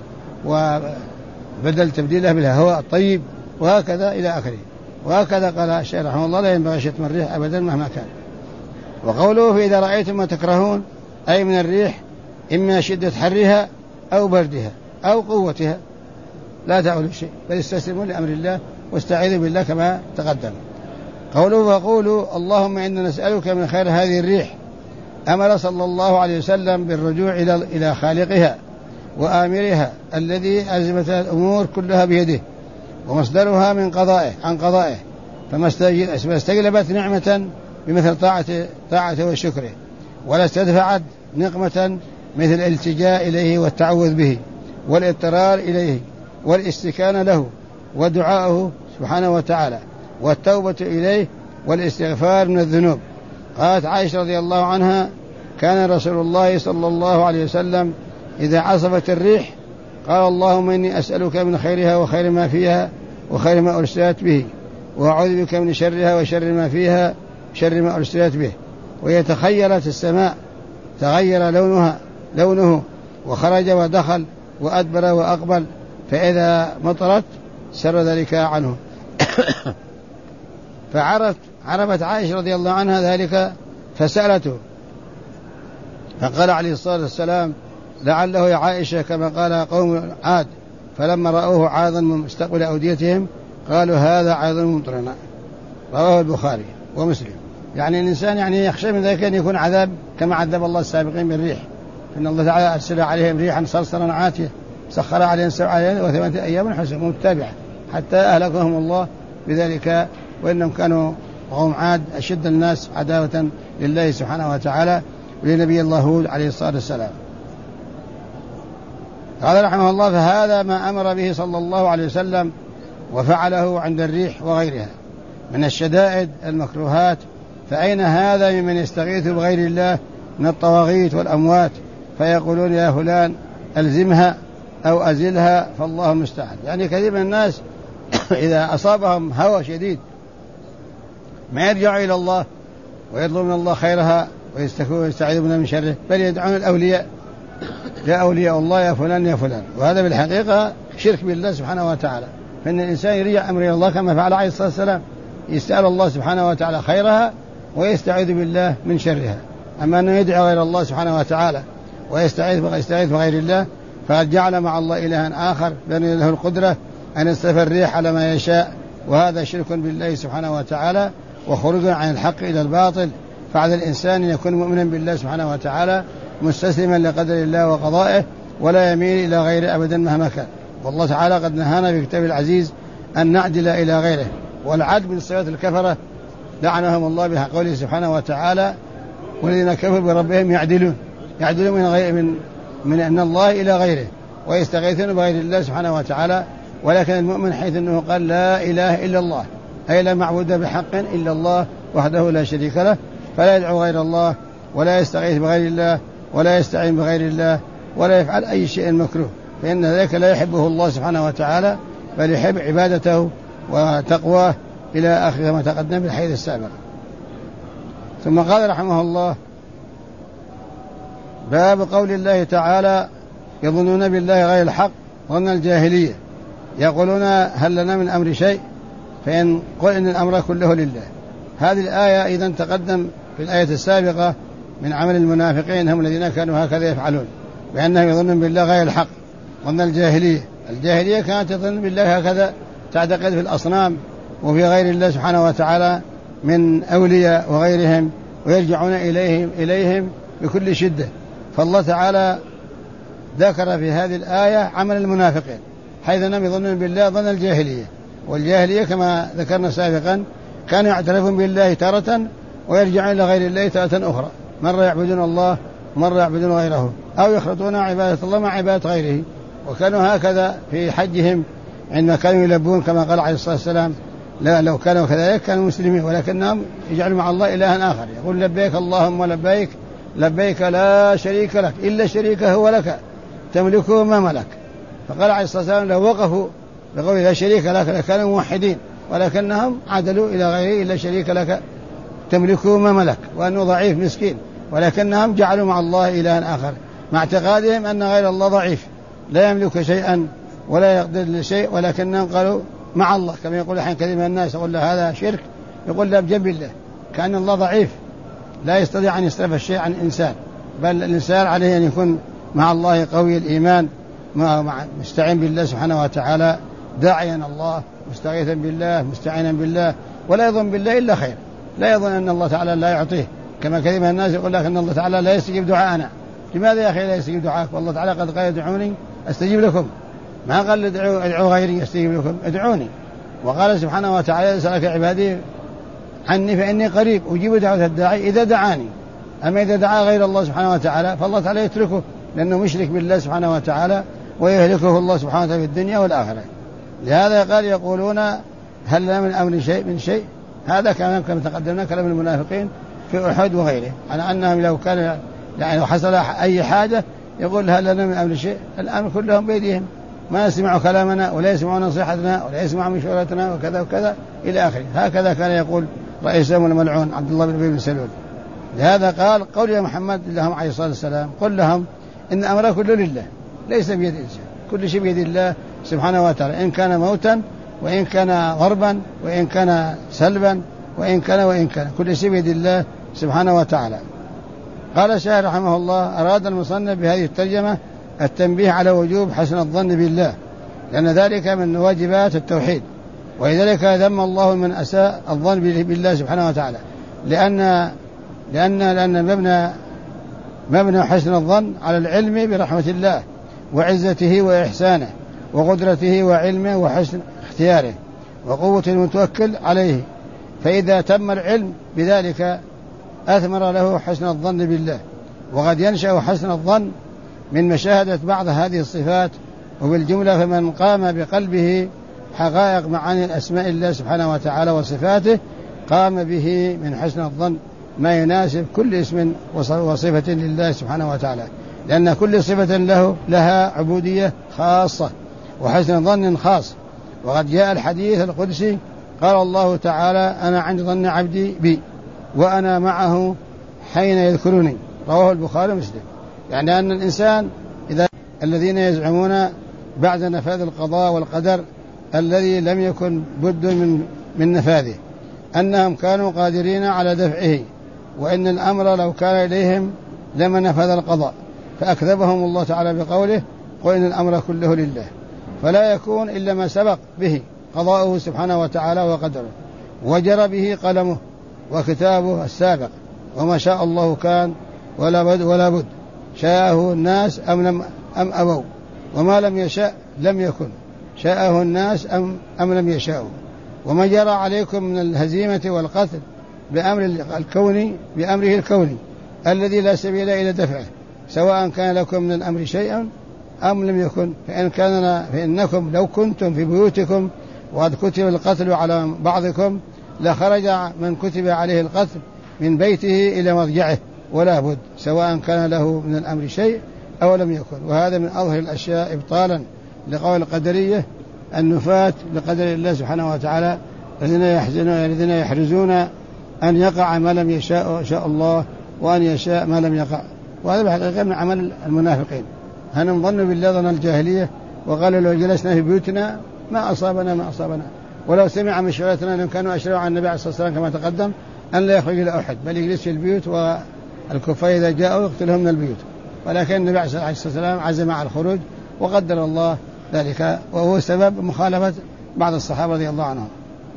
وبدل تبديلها بالهواء الطيب، وهكذا إلى آخره. وهكذا قال الشيخ رحمه الله: لا ينبغي شتم الريح أبدا مهما كان. وقوله: فإذا رأيتم ما تكرهون، أي من الريح إما شدة حرها أو بردها أو قوتها، لا تعولوا شيء بل استسلموا لأمر الله واستعيذوا بالله كما تقدم. قوله: وقولوا اللهم إنا نسألك من خير هذه الريح. أمر صلى الله عليه وسلم بالرجوع إلى خالقها وآمرها الذي أزمت الأمور كلها بيده، ومصدرها عن قضائه، فما استجلبت نعمة بمثل طاعته وشكره، ولا استدفعت نقمة مثل الالتجاء إليه والتعوذ به والاضطرار إليه والاستكانة له ودعاءه سبحانه وتعالى والتوبة إليه والاستغفار من الذنوب. قالت عائشة رضي الله عنها: كان رسول الله صلى الله عليه وسلم إذا عصفت الريح قال: اللهم إني أسألك من خيرها وخير ما فيها وخير ما أرسلت به، وأعوذ بك من شرها وشر ما فيها شر ما أرسلت به. وهي تخيلت السماء تغير لونه وخرج ودخل وأدبر وأقبل، فإذا مطرت سر ذلك عنه. فعرفت عائشة رضي الله عنها ذلك فسألته، فقال عليه الصلاة والسلام: لعله يا عائشة كما قال قوم عاد فلما رأوه عاضا مستقبل أوديتهم قالوا هذا عاض ممطرنا. رواه البخاري ومسلم. يعني الإنسان يخشى من ذلك أن يكون عذاب كما عذب الله السابقين بالريح، إن الله تعالى أرسل عليهم ريحا صرصرا عاتية سخر عليهم 7 ليال و8 أيام حسبهم متابعة حتى أهلكهم الله بذلك، وإنهم كانوا قوم عاد أشد الناس عداوة لله سبحانه وتعالى ولنبي الله هود عليه الصلاة والسلام. قال رحمه الله: فهذا ما أمر به صلى الله عليه وسلم وفعله عند الريح وغيرها من الشدائد المكروهات، فأين هذا ممن يستغيث بغير الله من الطواغيت والأموات فيقولون يا فلان ألزمها أو أزلها فالله المستعان. يعني كثير من الناس إذا أصابهم هوى شديد ما يرجعوا إلى الله ويطلبون من الله خيرها ويستعيذون من شره، بل يدعون الأولياء يا أولياء الله يا فلان يا فلان، وهذا بالحقيقة شرك بالله سبحانه وتعالى. فإن الإنسان يرجع أمر إلى الله كما فعل عليه الصلاة والسلام، يستأل الله سبحانه وتعالى خيرها ويستعيذ بالله من شرها. أما أنه يدعو غير الله سبحانه وتعالى ويستعيذ بغير الله فقد جعل مع الله إلها آخر بأن له القدرة أن يصرف الريح على ما يشاء، وهذا شرك بالله سبحانه وتعالى وخروج عن الحق إلى الباطل. فعلى الإنسان أن يكون مؤمنا بالله سبحانه وتعالى مستسلما لقدر الله وقضائه ولا يميل إلى غيره أبدا مهما كان. والله تعالى قد نهانا في كتابه العزيز أن نعدل إلى غيره، والعدل من صفات الكفرة لعنهم الله بها، قوله سبحانه وتعالى والذين كفروا بربهم يعدلون من أن الله إلى غيره ويستغيثون بغير الله سبحانه وتعالى. ولكن المؤمن حيث أنه قال لا إله إلا الله، أي لا معبود بحق إلا الله وحده لا شريك له، فلا يدعو غير الله ولا يستغيث بغير الله ولا يستعين بغير الله ولا يفعل أي شيء مكروه، فإن ذلك لا يحبه الله سبحانه وتعالى، بل يحب عبادته وتقواه إلى آخر ما تقدم بالحديث السابق. ثم قال رحمه الله: باب قول الله تعالى: يظنون بالله غير الحق ظن الجاهلية، يقولون هل لنا من أمر شيء، فإن قل إن الأمر كله لله. هذه الآية إذا تقدم في الآية السابقة من عمل المنافقين، هم الذين كانوا هكذا يفعلون، بأنهم يظنون بالله غير الحق ظن الجاهلية. الجاهلية كانت تظن بالله هكذا، تعتقد في الأصنام وفي غير الله سبحانه وتعالى من أولياء وغيرهم، ويرجعون إليهم بكل شدة. فالله تعالى ذكر في هذه الآية عمل المنافقين، حيث أنهم يظنون بالله ظن الجاهلية. والجاهلية كما ذكرنا سابقا كانوا يعترفون بالله تارة ويرجعون إلى غير الله تارة أخرى، مرة يعبدون الله مرة يعبدون غيره، أو يخلطون عبادة الله مع عبادة غيره. وكانوا هكذا في حجهم عندما كانوا يلبون كما قال عليه الصلاة والسلام: لا لو كانوا كذلك كانوا مسلمين، ولكنهم يجعلوا مع الله إلها آخر، يقول لبيك اللهم لبيك لبيك لا شريك لك إلا شريك هو لك تملكه ما ملك. فقال عليه الصلاة والسلام: لو وقفوا بقول لا شريك لك لكانوا موحدين، ولكنهم عدلوا إلى غيره إلا شريك لك تملكه ما ملك، وأنه ضعيف مسكين، ولكنهم جعلوا مع الله إلها آخر، مع اعتقادهم أن غير الله ضعيف لا يملك شيئا ولا يقدر لشيء، ولكنهم قالوا مع الله. كما يقول الحين كثير من الناس يقول له هذا شرك، يقول له بجنب الله، كأن الله ضعيف لا يستطيع أن يصرف الشيء عن الإنسان، بل الإنسان عليه أن يكون مع الله قوي الإيمان، مستعين بالله سبحانه وتعالى، داعيا الله، مستغيثا بالله، مستعينا بالله، ولا يظن بالله إلا خير، لا يظن أن الله تعالى لا يعطيه. كما كثير من الناس يقول لك أن الله تعالى لا يستجيب دعاءنا. لماذا يا أخي لا يستجيب دعاءك؟ والله تعالى قد قال: ادعوني أستجيب لكم. ما قال ادعوا غيري يستجيب لكم، ادعوني. وقال سبحانه وتعالى: سألك عبادي عني فإني قريب أجيب دعوة الداعي إذا دعاني. أما إذا دعا غير الله سبحانه وتعالى فالله تعالى يتركه، لأنه مشرك بالله سبحانه وتعالى، ويهلكه الله سبحانه وتعالى في الدنيا والآخرة. لهذا قال: يقولون هل لنا من أمر شيء من شيء. هذا كما تقدمنا كلام المنافقين في أحد وغيره، على أنهم لو كان لو حصل أي حاجة يقول هل لنا من أمر شيء، الأمر كلهم بيدهم، ما يسمعوا كلامنا ولا يسمعوا نصيحتنا ولا يسمعوا مشورتنا وكذا وكذا إلى آخره. هكذا كان يقول رئيسهم الملعون عبد الله بن أبي بن سلول. لهذا قال: قول يا محمد لهم عليه الصلاة والسلام: قل لهم إن أمره كله لله ليس بيد الإنسان، كل شيء بيد الله سبحانه وتعالى، إن كان موتا وإن كان ضربا وإن كان سلبا وإن كان كل شيء بيد الله سبحانه وتعالى. قال الشاعر رحمه الله: أراد المصنف بهذه الترجمة التنبيه على وجوب حسن الظن بالله، لأن ذلك من واجبات التوحيد، ولذلك ذم الله من أساء الظن بالله سبحانه وتعالى، لأن مبنى حسن الظن على العلم برحمة الله وعزته وإحسانه وقدرته وعلمه وحسن اختياره وقوة المتوكل عليه. فإذا تم العلم بذلك أثمر له حسن الظن بالله. وقد ينشأ حسن الظن من مشاهدة بعض هذه الصفات، وبالجملة فمن قام بقلبه حقائق معاني الأسماء الله سبحانه وتعالى وصفاته قام به من حسن الظن ما يناسب كل اسم وصفة لله سبحانه وتعالى، لأن كل صفة لها عبودية خاصة وحسن ظن خاص. وقد جاء الحديث القدسي: قال الله تعالى: أنا عند ظن عبدي بي وأنا معه حين يذكرني. رواه البخاري ومسلم. يعني أن الإنسان الذين يزعمون بعد نفاذ القضاء والقدر الذي لم يكن بد من نفاذه أنهم كانوا قادرين على دفعه، وإن الأمر لو كان إليهم لما نفذ القضاء، فأكذبهم الله تعالى بقوله قل إن الأمر كله لله، فلا يكون إلا ما سبق به قضاؤه سبحانه وتعالى وقدره، وجرى به قلمه وكتابه السابق، وما شاء الله كان ولا بد شاءه الناس أم أبوا، وما لم يشاء لم يكن، شاءه الناس أم لم يشاءوا. وما جرى عليكم من الهزيمة والقتل بأمره الكوني الذي لا سبيل إلى دفعه، سواء كان لكم من الأمر شيئا أم لم يكن، فإنكم لو كنتم في بيوتكم وقد كتب القتل على بعضكم لخرج من كتب عليه القتل من بيته إلى مضجعه ولا بد، سواء كان له من الأمر شيء أو لم يكن. وهذا من أظهر الأشياء إبطالا لقول القدرية النفاة لقدر الله سبحانه وتعالى الذين يحرزون أن يقع ما لم يشاء الله، وأن يشاء ما لم يقع. وهذا بحقيقة من عمل المنافقين، هنم ظنوا بالله ظن الجاهلية وقالوا لو جلسنا في بيوتنا ما أصابنا، ولو سمع مشورتنا لم كانوا أشرعوا عن النبي عليه الصلاة والسلام كما تقدم أن لا يخرج إلى أحد، بل يجلس في البيوت والكفار إذا جاءوا يقتلهم من البيوت. ولكن النبي عليه الصلاة والسلام عزم على الخروج وقدر الله ذلك، وهو سبب مخالفة بعض الصحابة رضي الله عنهم.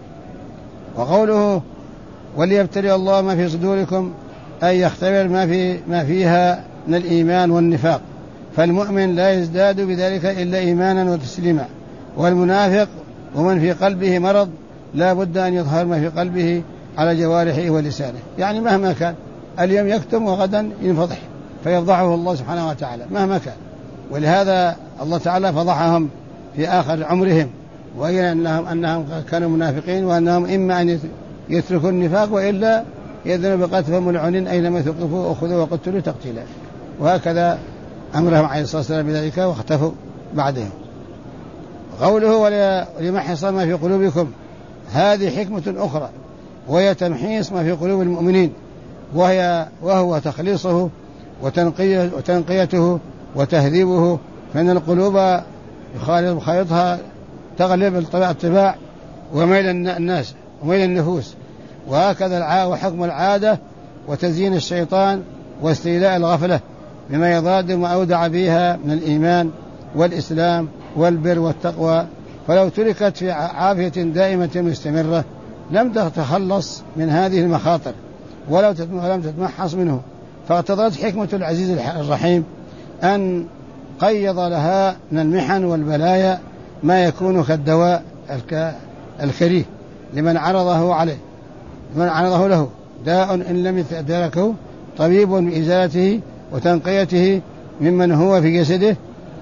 وقوله وليبتلي الله ما في صدوركم أي يختبر ما فيها من الإيمان والنفاق، فالمؤمن لا يزداد بذلك إلا إيمانا وتسليما، والمنافق ومن في قلبه مرض لا بد أن يظهر ما في قلبه على جوارحه ولسانه، يعني مهما كان اليوم يكتم وغدا ينفضح فيفضحه الله سبحانه وتعالى مهما كان. ولهذا الله تعالى فضحهم في آخر عمرهم، وإن أنهم كانوا منافقين، وأنهم إما أن يتركوا النفاق وإلا يذنوا بقتلهم ملعونين أينما ثقفوا أخذوا وقتلوا تقتيلا. وهكذا أمرهم عليه الصلاة والسلام بذلك واختفوا بعدهم. قوله وليمحص ما في قلوبكم هذه حكمة أخرى، وهي تمحيص ما في قلوب المؤمنين، وهو تخليصه وتنقيته وتهذيبه، فإن القلوب يخالطها تغلب الطباع وميل الناس وميل النفوس، وهكذا وحكم العادة وتزيين الشيطان واستيلاء الغفلة بما يضاد ما أودع بها من الإيمان والإسلام والبر والتقوى، فلو تركت في عافية دائمة مستمرة لم تتخلص من هذه المخاطر ولم تتمحص منه. فاقتضت حكمة العزيز الرحيم أن قيض لها من المحن والبلايا ما يكون كالدواء الكريه لمن عرضه له داء إن لم يتداركه طبيب بإزالته وتنقيته ممن هو في جسده،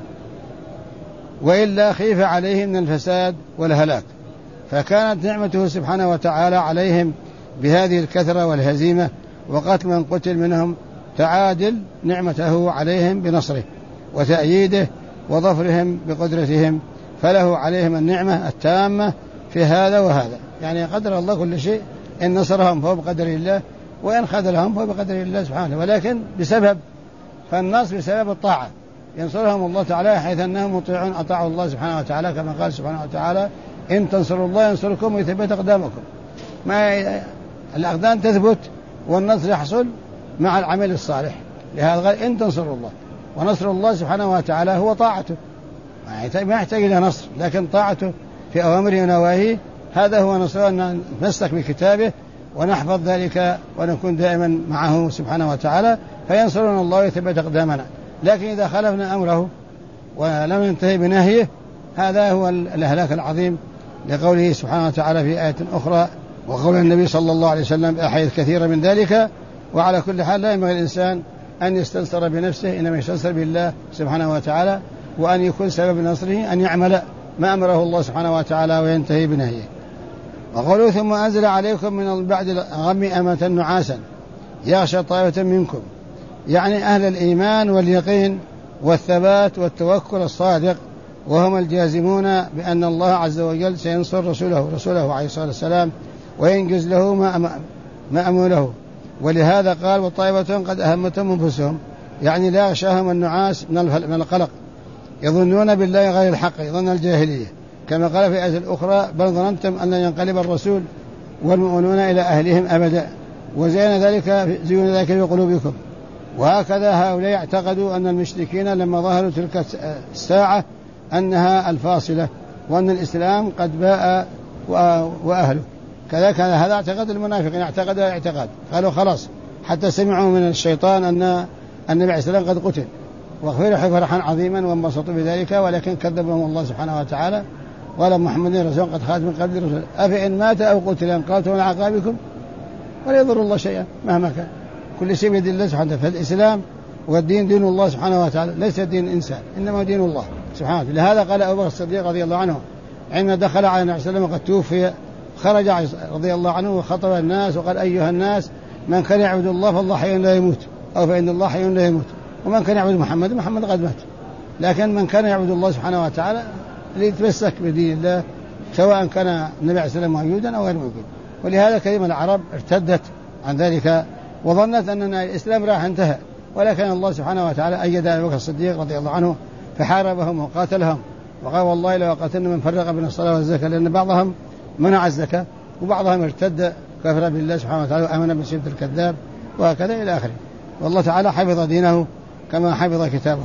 وإلا خيف عليه من الفساد والهلاك. فكانت نعمته سبحانه وتعالى عليهم بهذه الكثرة والهزيمة وقتل من قتل منهم تعادل نعمته عليهم بنصره وتأييده وظفرهم بقدرتهم، فله عليهم النعمة التامة في هذا وهذا. يعني قدر الله كل شيء، إن نصرهم فهو بقدر الله، وإن خذلهم فهو بقدر الله سبحانه، ولكن فالنصر بسبب الطاعة ينصرهم الله تعالى، حيث أنهم مطيعون أطاعوا الله سبحانه وتعالى، كما قال سبحانه وتعالى إن تنصروا الله ينصركم ويثبت أقدامكم. الأقدام تثبت والنصر يحصل مع العمل الصالح. لهذا قال إن تنصروا الله، ونصر الله سبحانه وتعالى هو طاعته، ما يحتاج إلى نصر، لكن طاعته في أوامره ونواهيه، هذا هو نصر، أن نمسك بكتابه ونحفظ ذلك ونكون دائما معه سبحانه وتعالى، فينصرنا الله ويثبت أقدامنا. لكن إذا خالفنا أمره ولم ننتهي بنهيه هذا هو الهلاك العظيم، لقوله سبحانه وتعالى في آية أخرى وقول النبي صلى الله عليه وسلم بأحاديث كثيرة من ذلك. وعلى كل حال لا ينبغي الإنسان أن يستنصر بنفسه، إنما يستنصر بالله سبحانه وتعالى، وأن يكون سبب نصره أن يعمل ما أمره الله سبحانه وتعالى وينتهي بنهيه. وقوله ثم أنزل عليكم من بعد الغم أمة نعاسا يغشى طائفة منكم، يعني أهل الإيمان واليقين والثبات والتوكل الصادق، وهم الجازمون بأن الله عز وجل سينصر رسوله عليه الصلاة والسلام وينجز له ما أمره. ولهذا قال وطائفة قد أهمتهم أنفسهم، يعني لا يغشاهم النعاس من القلق، يظنون بالله غير الحق، يظن الجاهلية، كما قال في آية الأخرى بل ظننتم أن ينقلب الرسول والمؤمنون إلى أهلهم أبدا وزين ذلك في قلوبكم. وهكذا هؤلاء اعتقدوا أن المشركين لما ظهروا تلك الساعة أنها الفاصلة وأن الإسلام قد باء وأهله. كذلك هذا اعتقد المنافقين، اعتقاد قالوا خلاص، حتى سمعوا من الشيطان أن النبي عليه السلام قد قتل وفرحوا فرحا عظيما وانبسطوا بذلك، ولكن كذبهم الله سبحانه وتعالى قال محمد رسول قد خالت من قبل الرسل أفإن مات أو قتل انقلبتم على أعقابكم ولا يضر الله شيئا مهما كان، كل شيء بيد الله سبحانه وتعالى. فالإسلام والدين دين الله سبحانه وتعالى، ليس دين الإنسان إنما دين الله سبحانه وتعالى. لهذا قال أبو بكر الصديق رضي الله عنه عندما دخل على النبي صلى الله عليه وسلم وقد توفي، خرج رضي الله عنه وخطب الناس وقال أيها الناس من كان يعبد الله فالله حي لا يموت، أو فإن الله حي لا يموت، ومن كان يعبد محمد قد مات. لكن من كان يعبد الله سبحانه وتعالى ليتمسك بدين الله سواء كان النبي عليه السلام موجودا أو غير موجود. ولهذا كلمة العرب ارتدت عن ذلك وظنت أن الإسلام راح انتهى، ولكن الله سبحانه وتعالى أيد أبو بكر الصديق رضي الله عنه فحاربهم وقاتلهم وقال والله لو قاتلنا من فرق بين الصلاة والزكاة، لأن بعضهم منع الزكاة وبعضهم ارتد كفر بالله سبحانه وتعالى وآمن بسيرة الكذاب وهكذا إلى آخره. والله تعالى حفظ دينه كما حفظ كتابه.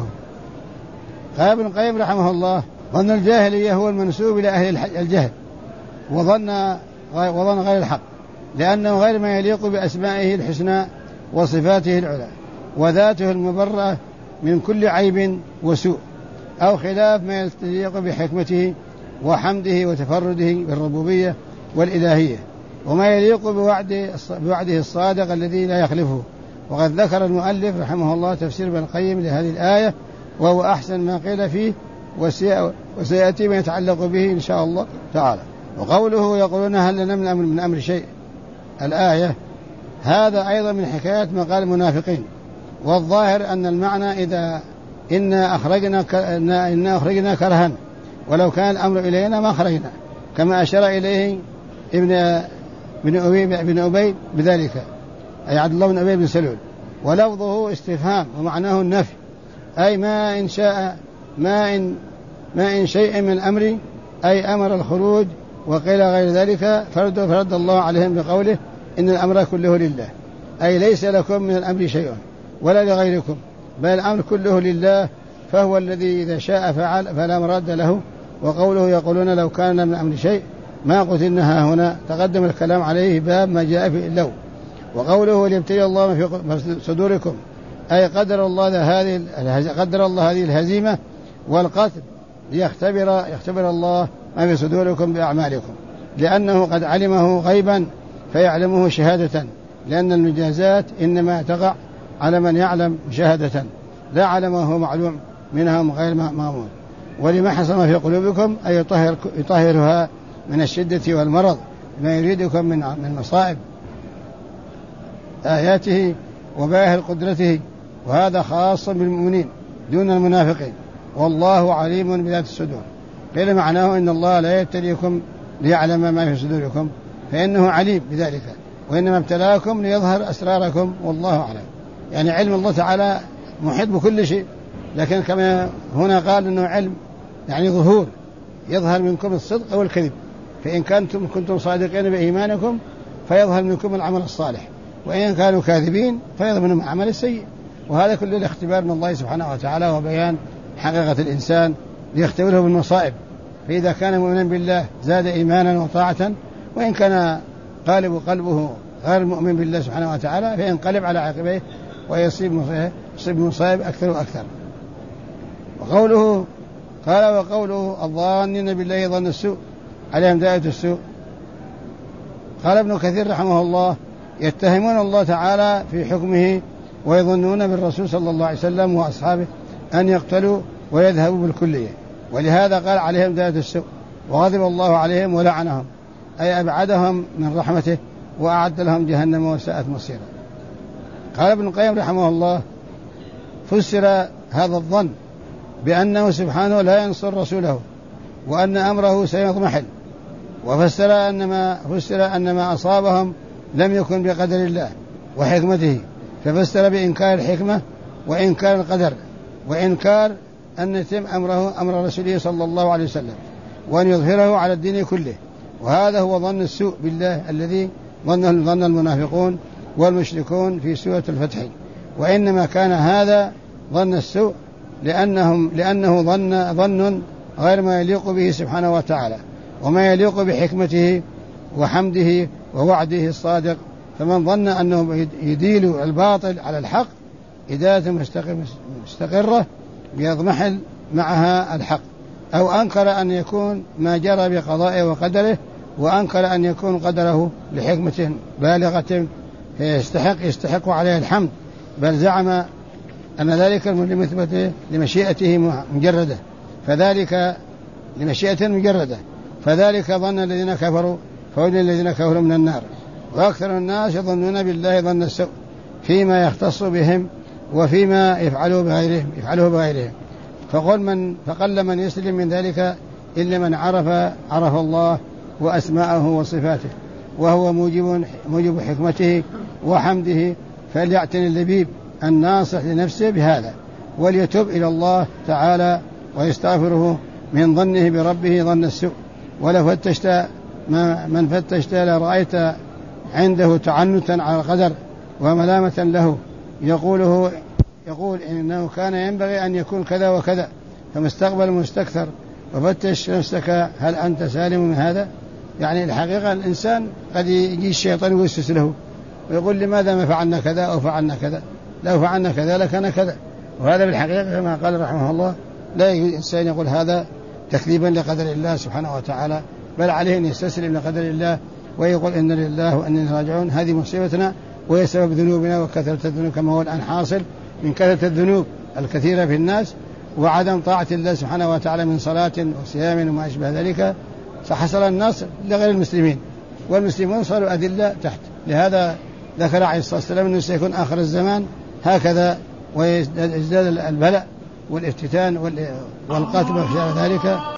قال ابن القيم رحمه الله ظن الجاهلية هو المنسوب إلى أهل الجهل وظن غير الحق، لأنه غير ما يليق بأسمائه الحسنى وصفاته العلى وذاته المبرأة من كل عيب وسوء، أو خلاف ما يليق بحكمته وحمده وتفرده بالربوبية والإلهية، وما يليق بوعده الصادق الذي لا يخلفه. وقد ذكر المؤلف رحمه الله تفسير ابن القيم لهذه الآية وهو أحسن ما قيل فيه وسيأتي ما يتعلق به إن شاء الله تعالى. وقوله يقولون هل لنا من أمر شيء، الآية هذا أيضا من حكايات ما قال المنافقين، والظاهر أن المعنى إنا أخرجنا كرها ولو كان الأمر إلينا ما خرجنا، كما أشار إليه ابن أبي بذلك، أي عبد الله بن أبي بن سلول. ولفظه استفهام ومعناه النفي، أي ما إن شيء من الأمر أي أمر الخروج، وقيل غير ذلك فرد الله عليهم بقوله إن الأمر كله لله، أي ليس لكم من الأمر شيء ولا لغيركم بل الأمر كله لله، فهو الذي إذا شاء فعل فلا مراد له. وقوله يقولون لو كان من الأمر شيء ما قتلنا هنا تقدم الكلام عليه باب ما جاء في اللو. وقوله ليبتلي الله ما في صدوركم، أي قدر الله هذه الهزيمة والقتل ليختبر الله ما في صدوركم بأعمالكم، لأنه قد علمه غيبا فيعلمه شهادة، لأن المجازات إنما تقع على من يعلم شهادة لا علمه هو معلوم منهم غير مأمون. ولما حصل في قلوبكم أي يطهرها من الشدة والمرض ما يريدكم من مصائب آياته وباهر قدرته، وهذا خاص بالمؤمنين دون المنافقين، والله عليم بذات الصدور. قيل معناه إن الله لا يبتليكم ليعلم ما في صدوركم فإنه عليم بذلك، وإنما ابتلاكم ليظهر أسراركم والله أعلم. يعني علم الله تعالى محيط بكل شيء، لكن كما هنا قال إنه علم يعني ظهور، يظهر منكم الصدق أو الكذب، فإن كنتم صادقين بإيمانكم فيظهر منكم العمل الصالح، وإن كانوا كاذبين فيظهر منهم العمل السيء. وهذا كله الاختبار من الله سبحانه وتعالى وبيان حقيقة الإنسان ليختبره بالمصائب، فإذا كان مؤمنا بالله زاد إيمانا وطاعة، وإن كان قلبه غير مؤمن بالله سبحانه وتعالى فينقلب على عقبيه ويصيب مصائب أكثر وأكثر. وقوله الظانين بالله ظن السوء عليهم دائرة السوء. قال ابن كثير رحمه الله يتهمون الله تعالى في حكمه ويظنون بالرسول صلى الله عليه وسلم وأصحابه أن يقتلوا ويذهبوا بالكلية، ولهذا قال عليهم دائرة السوء، وغضب الله عليهم ولعنهم، أي أبعدهم من رحمته وأعد لهم جهنم وساءت مصيرا. قال ابن القيم رحمه الله فسر هذا الظن بأنه سبحانه لا ينصر رسوله وأن أمره سيضمحل، وفسر أن ما أصابهم لم يكن بقدر الله وحكمته، ففسر بإنكار الحكمة وإنكار القدر وإنكار أن يتم أمر رسوله صلى الله عليه وسلم وأن يظهره على الدين كله. وهذا هو ظن السوء بالله الذي ظن المنافقون والمشركون في سورة الفتح. وإنما كان هذا ظن السوء لأنه ظن غير ما يليق به سبحانه وتعالى وما يليق بحكمته وحمده ووعده الصادق. فمن ظن أنه يديل الباطل على الحق إدالة مستقرة بيضمحل معها الحق، أو أنكر أن يكون ما جرى بقضائه وقدره، وأنكر أن يكون قدره لحكمة بالغة يستحق عليه الحمد، بل زعم أن ذلك المثبت لمشيئته مجردة، فذلك لمشيئة مجردة، فذلك ظن الذين كفروا فويل للذين كفروا من النار. وأكثر الناس يظنون بالله ظن السوء فيما يختص بهم وفيما يفعله بغيرهم. فقل من يسلم من ذلك إلا من عرف الله وأسماءه وصفاته، وهو موجب حكمته وحمده. فليعتني اللبيب الناصح لنفسه بهذا، وليتوب إلى الله تعالى ويستغفره من ظنه بربه ظن السوء. ولو فتشت من فتشت لرأيت عنده تعنتا على القدر وملامة له، يقول إنه كان ينبغي أن يكون كذا وكذا، فمستقبل مستكثر. وفتش نفسك هل أنت سالم من هذا؟ يعني الحقيقة الإنسان قد يجي الشيطان ويوسوس له ويقول لماذا ما فعلنا كذا أو فعلنا كذا، لو فعلنا كذا لكان كذا. وهذا بالحقيقة كما قال رحمه الله لا يجوز الإنسان يقول هذا تكذيبا لقدر الله سبحانه وتعالى، بل عليه أن يستسلم لقدر الله ويقول إن لله وإننا راجعون. هذه مصيبتنا وهي سبب ذنوبنا وكثرة الذنوب، كما هو الآن حاصل من كثرة الذنوب الكثيرة في الناس وعدم طاعة الله سبحانه وتعالى من صلاة وصيام وما أشبه ذلك، فحصل النصر لغير المسلمين، والمسلمون صاروا أذلة تحت. لهذا ذكر عليه الصلاة والسلام أنه سيكون آخر الزمان هكذا، ويزداد البلاء والافتتان والقتل وغير ذلك.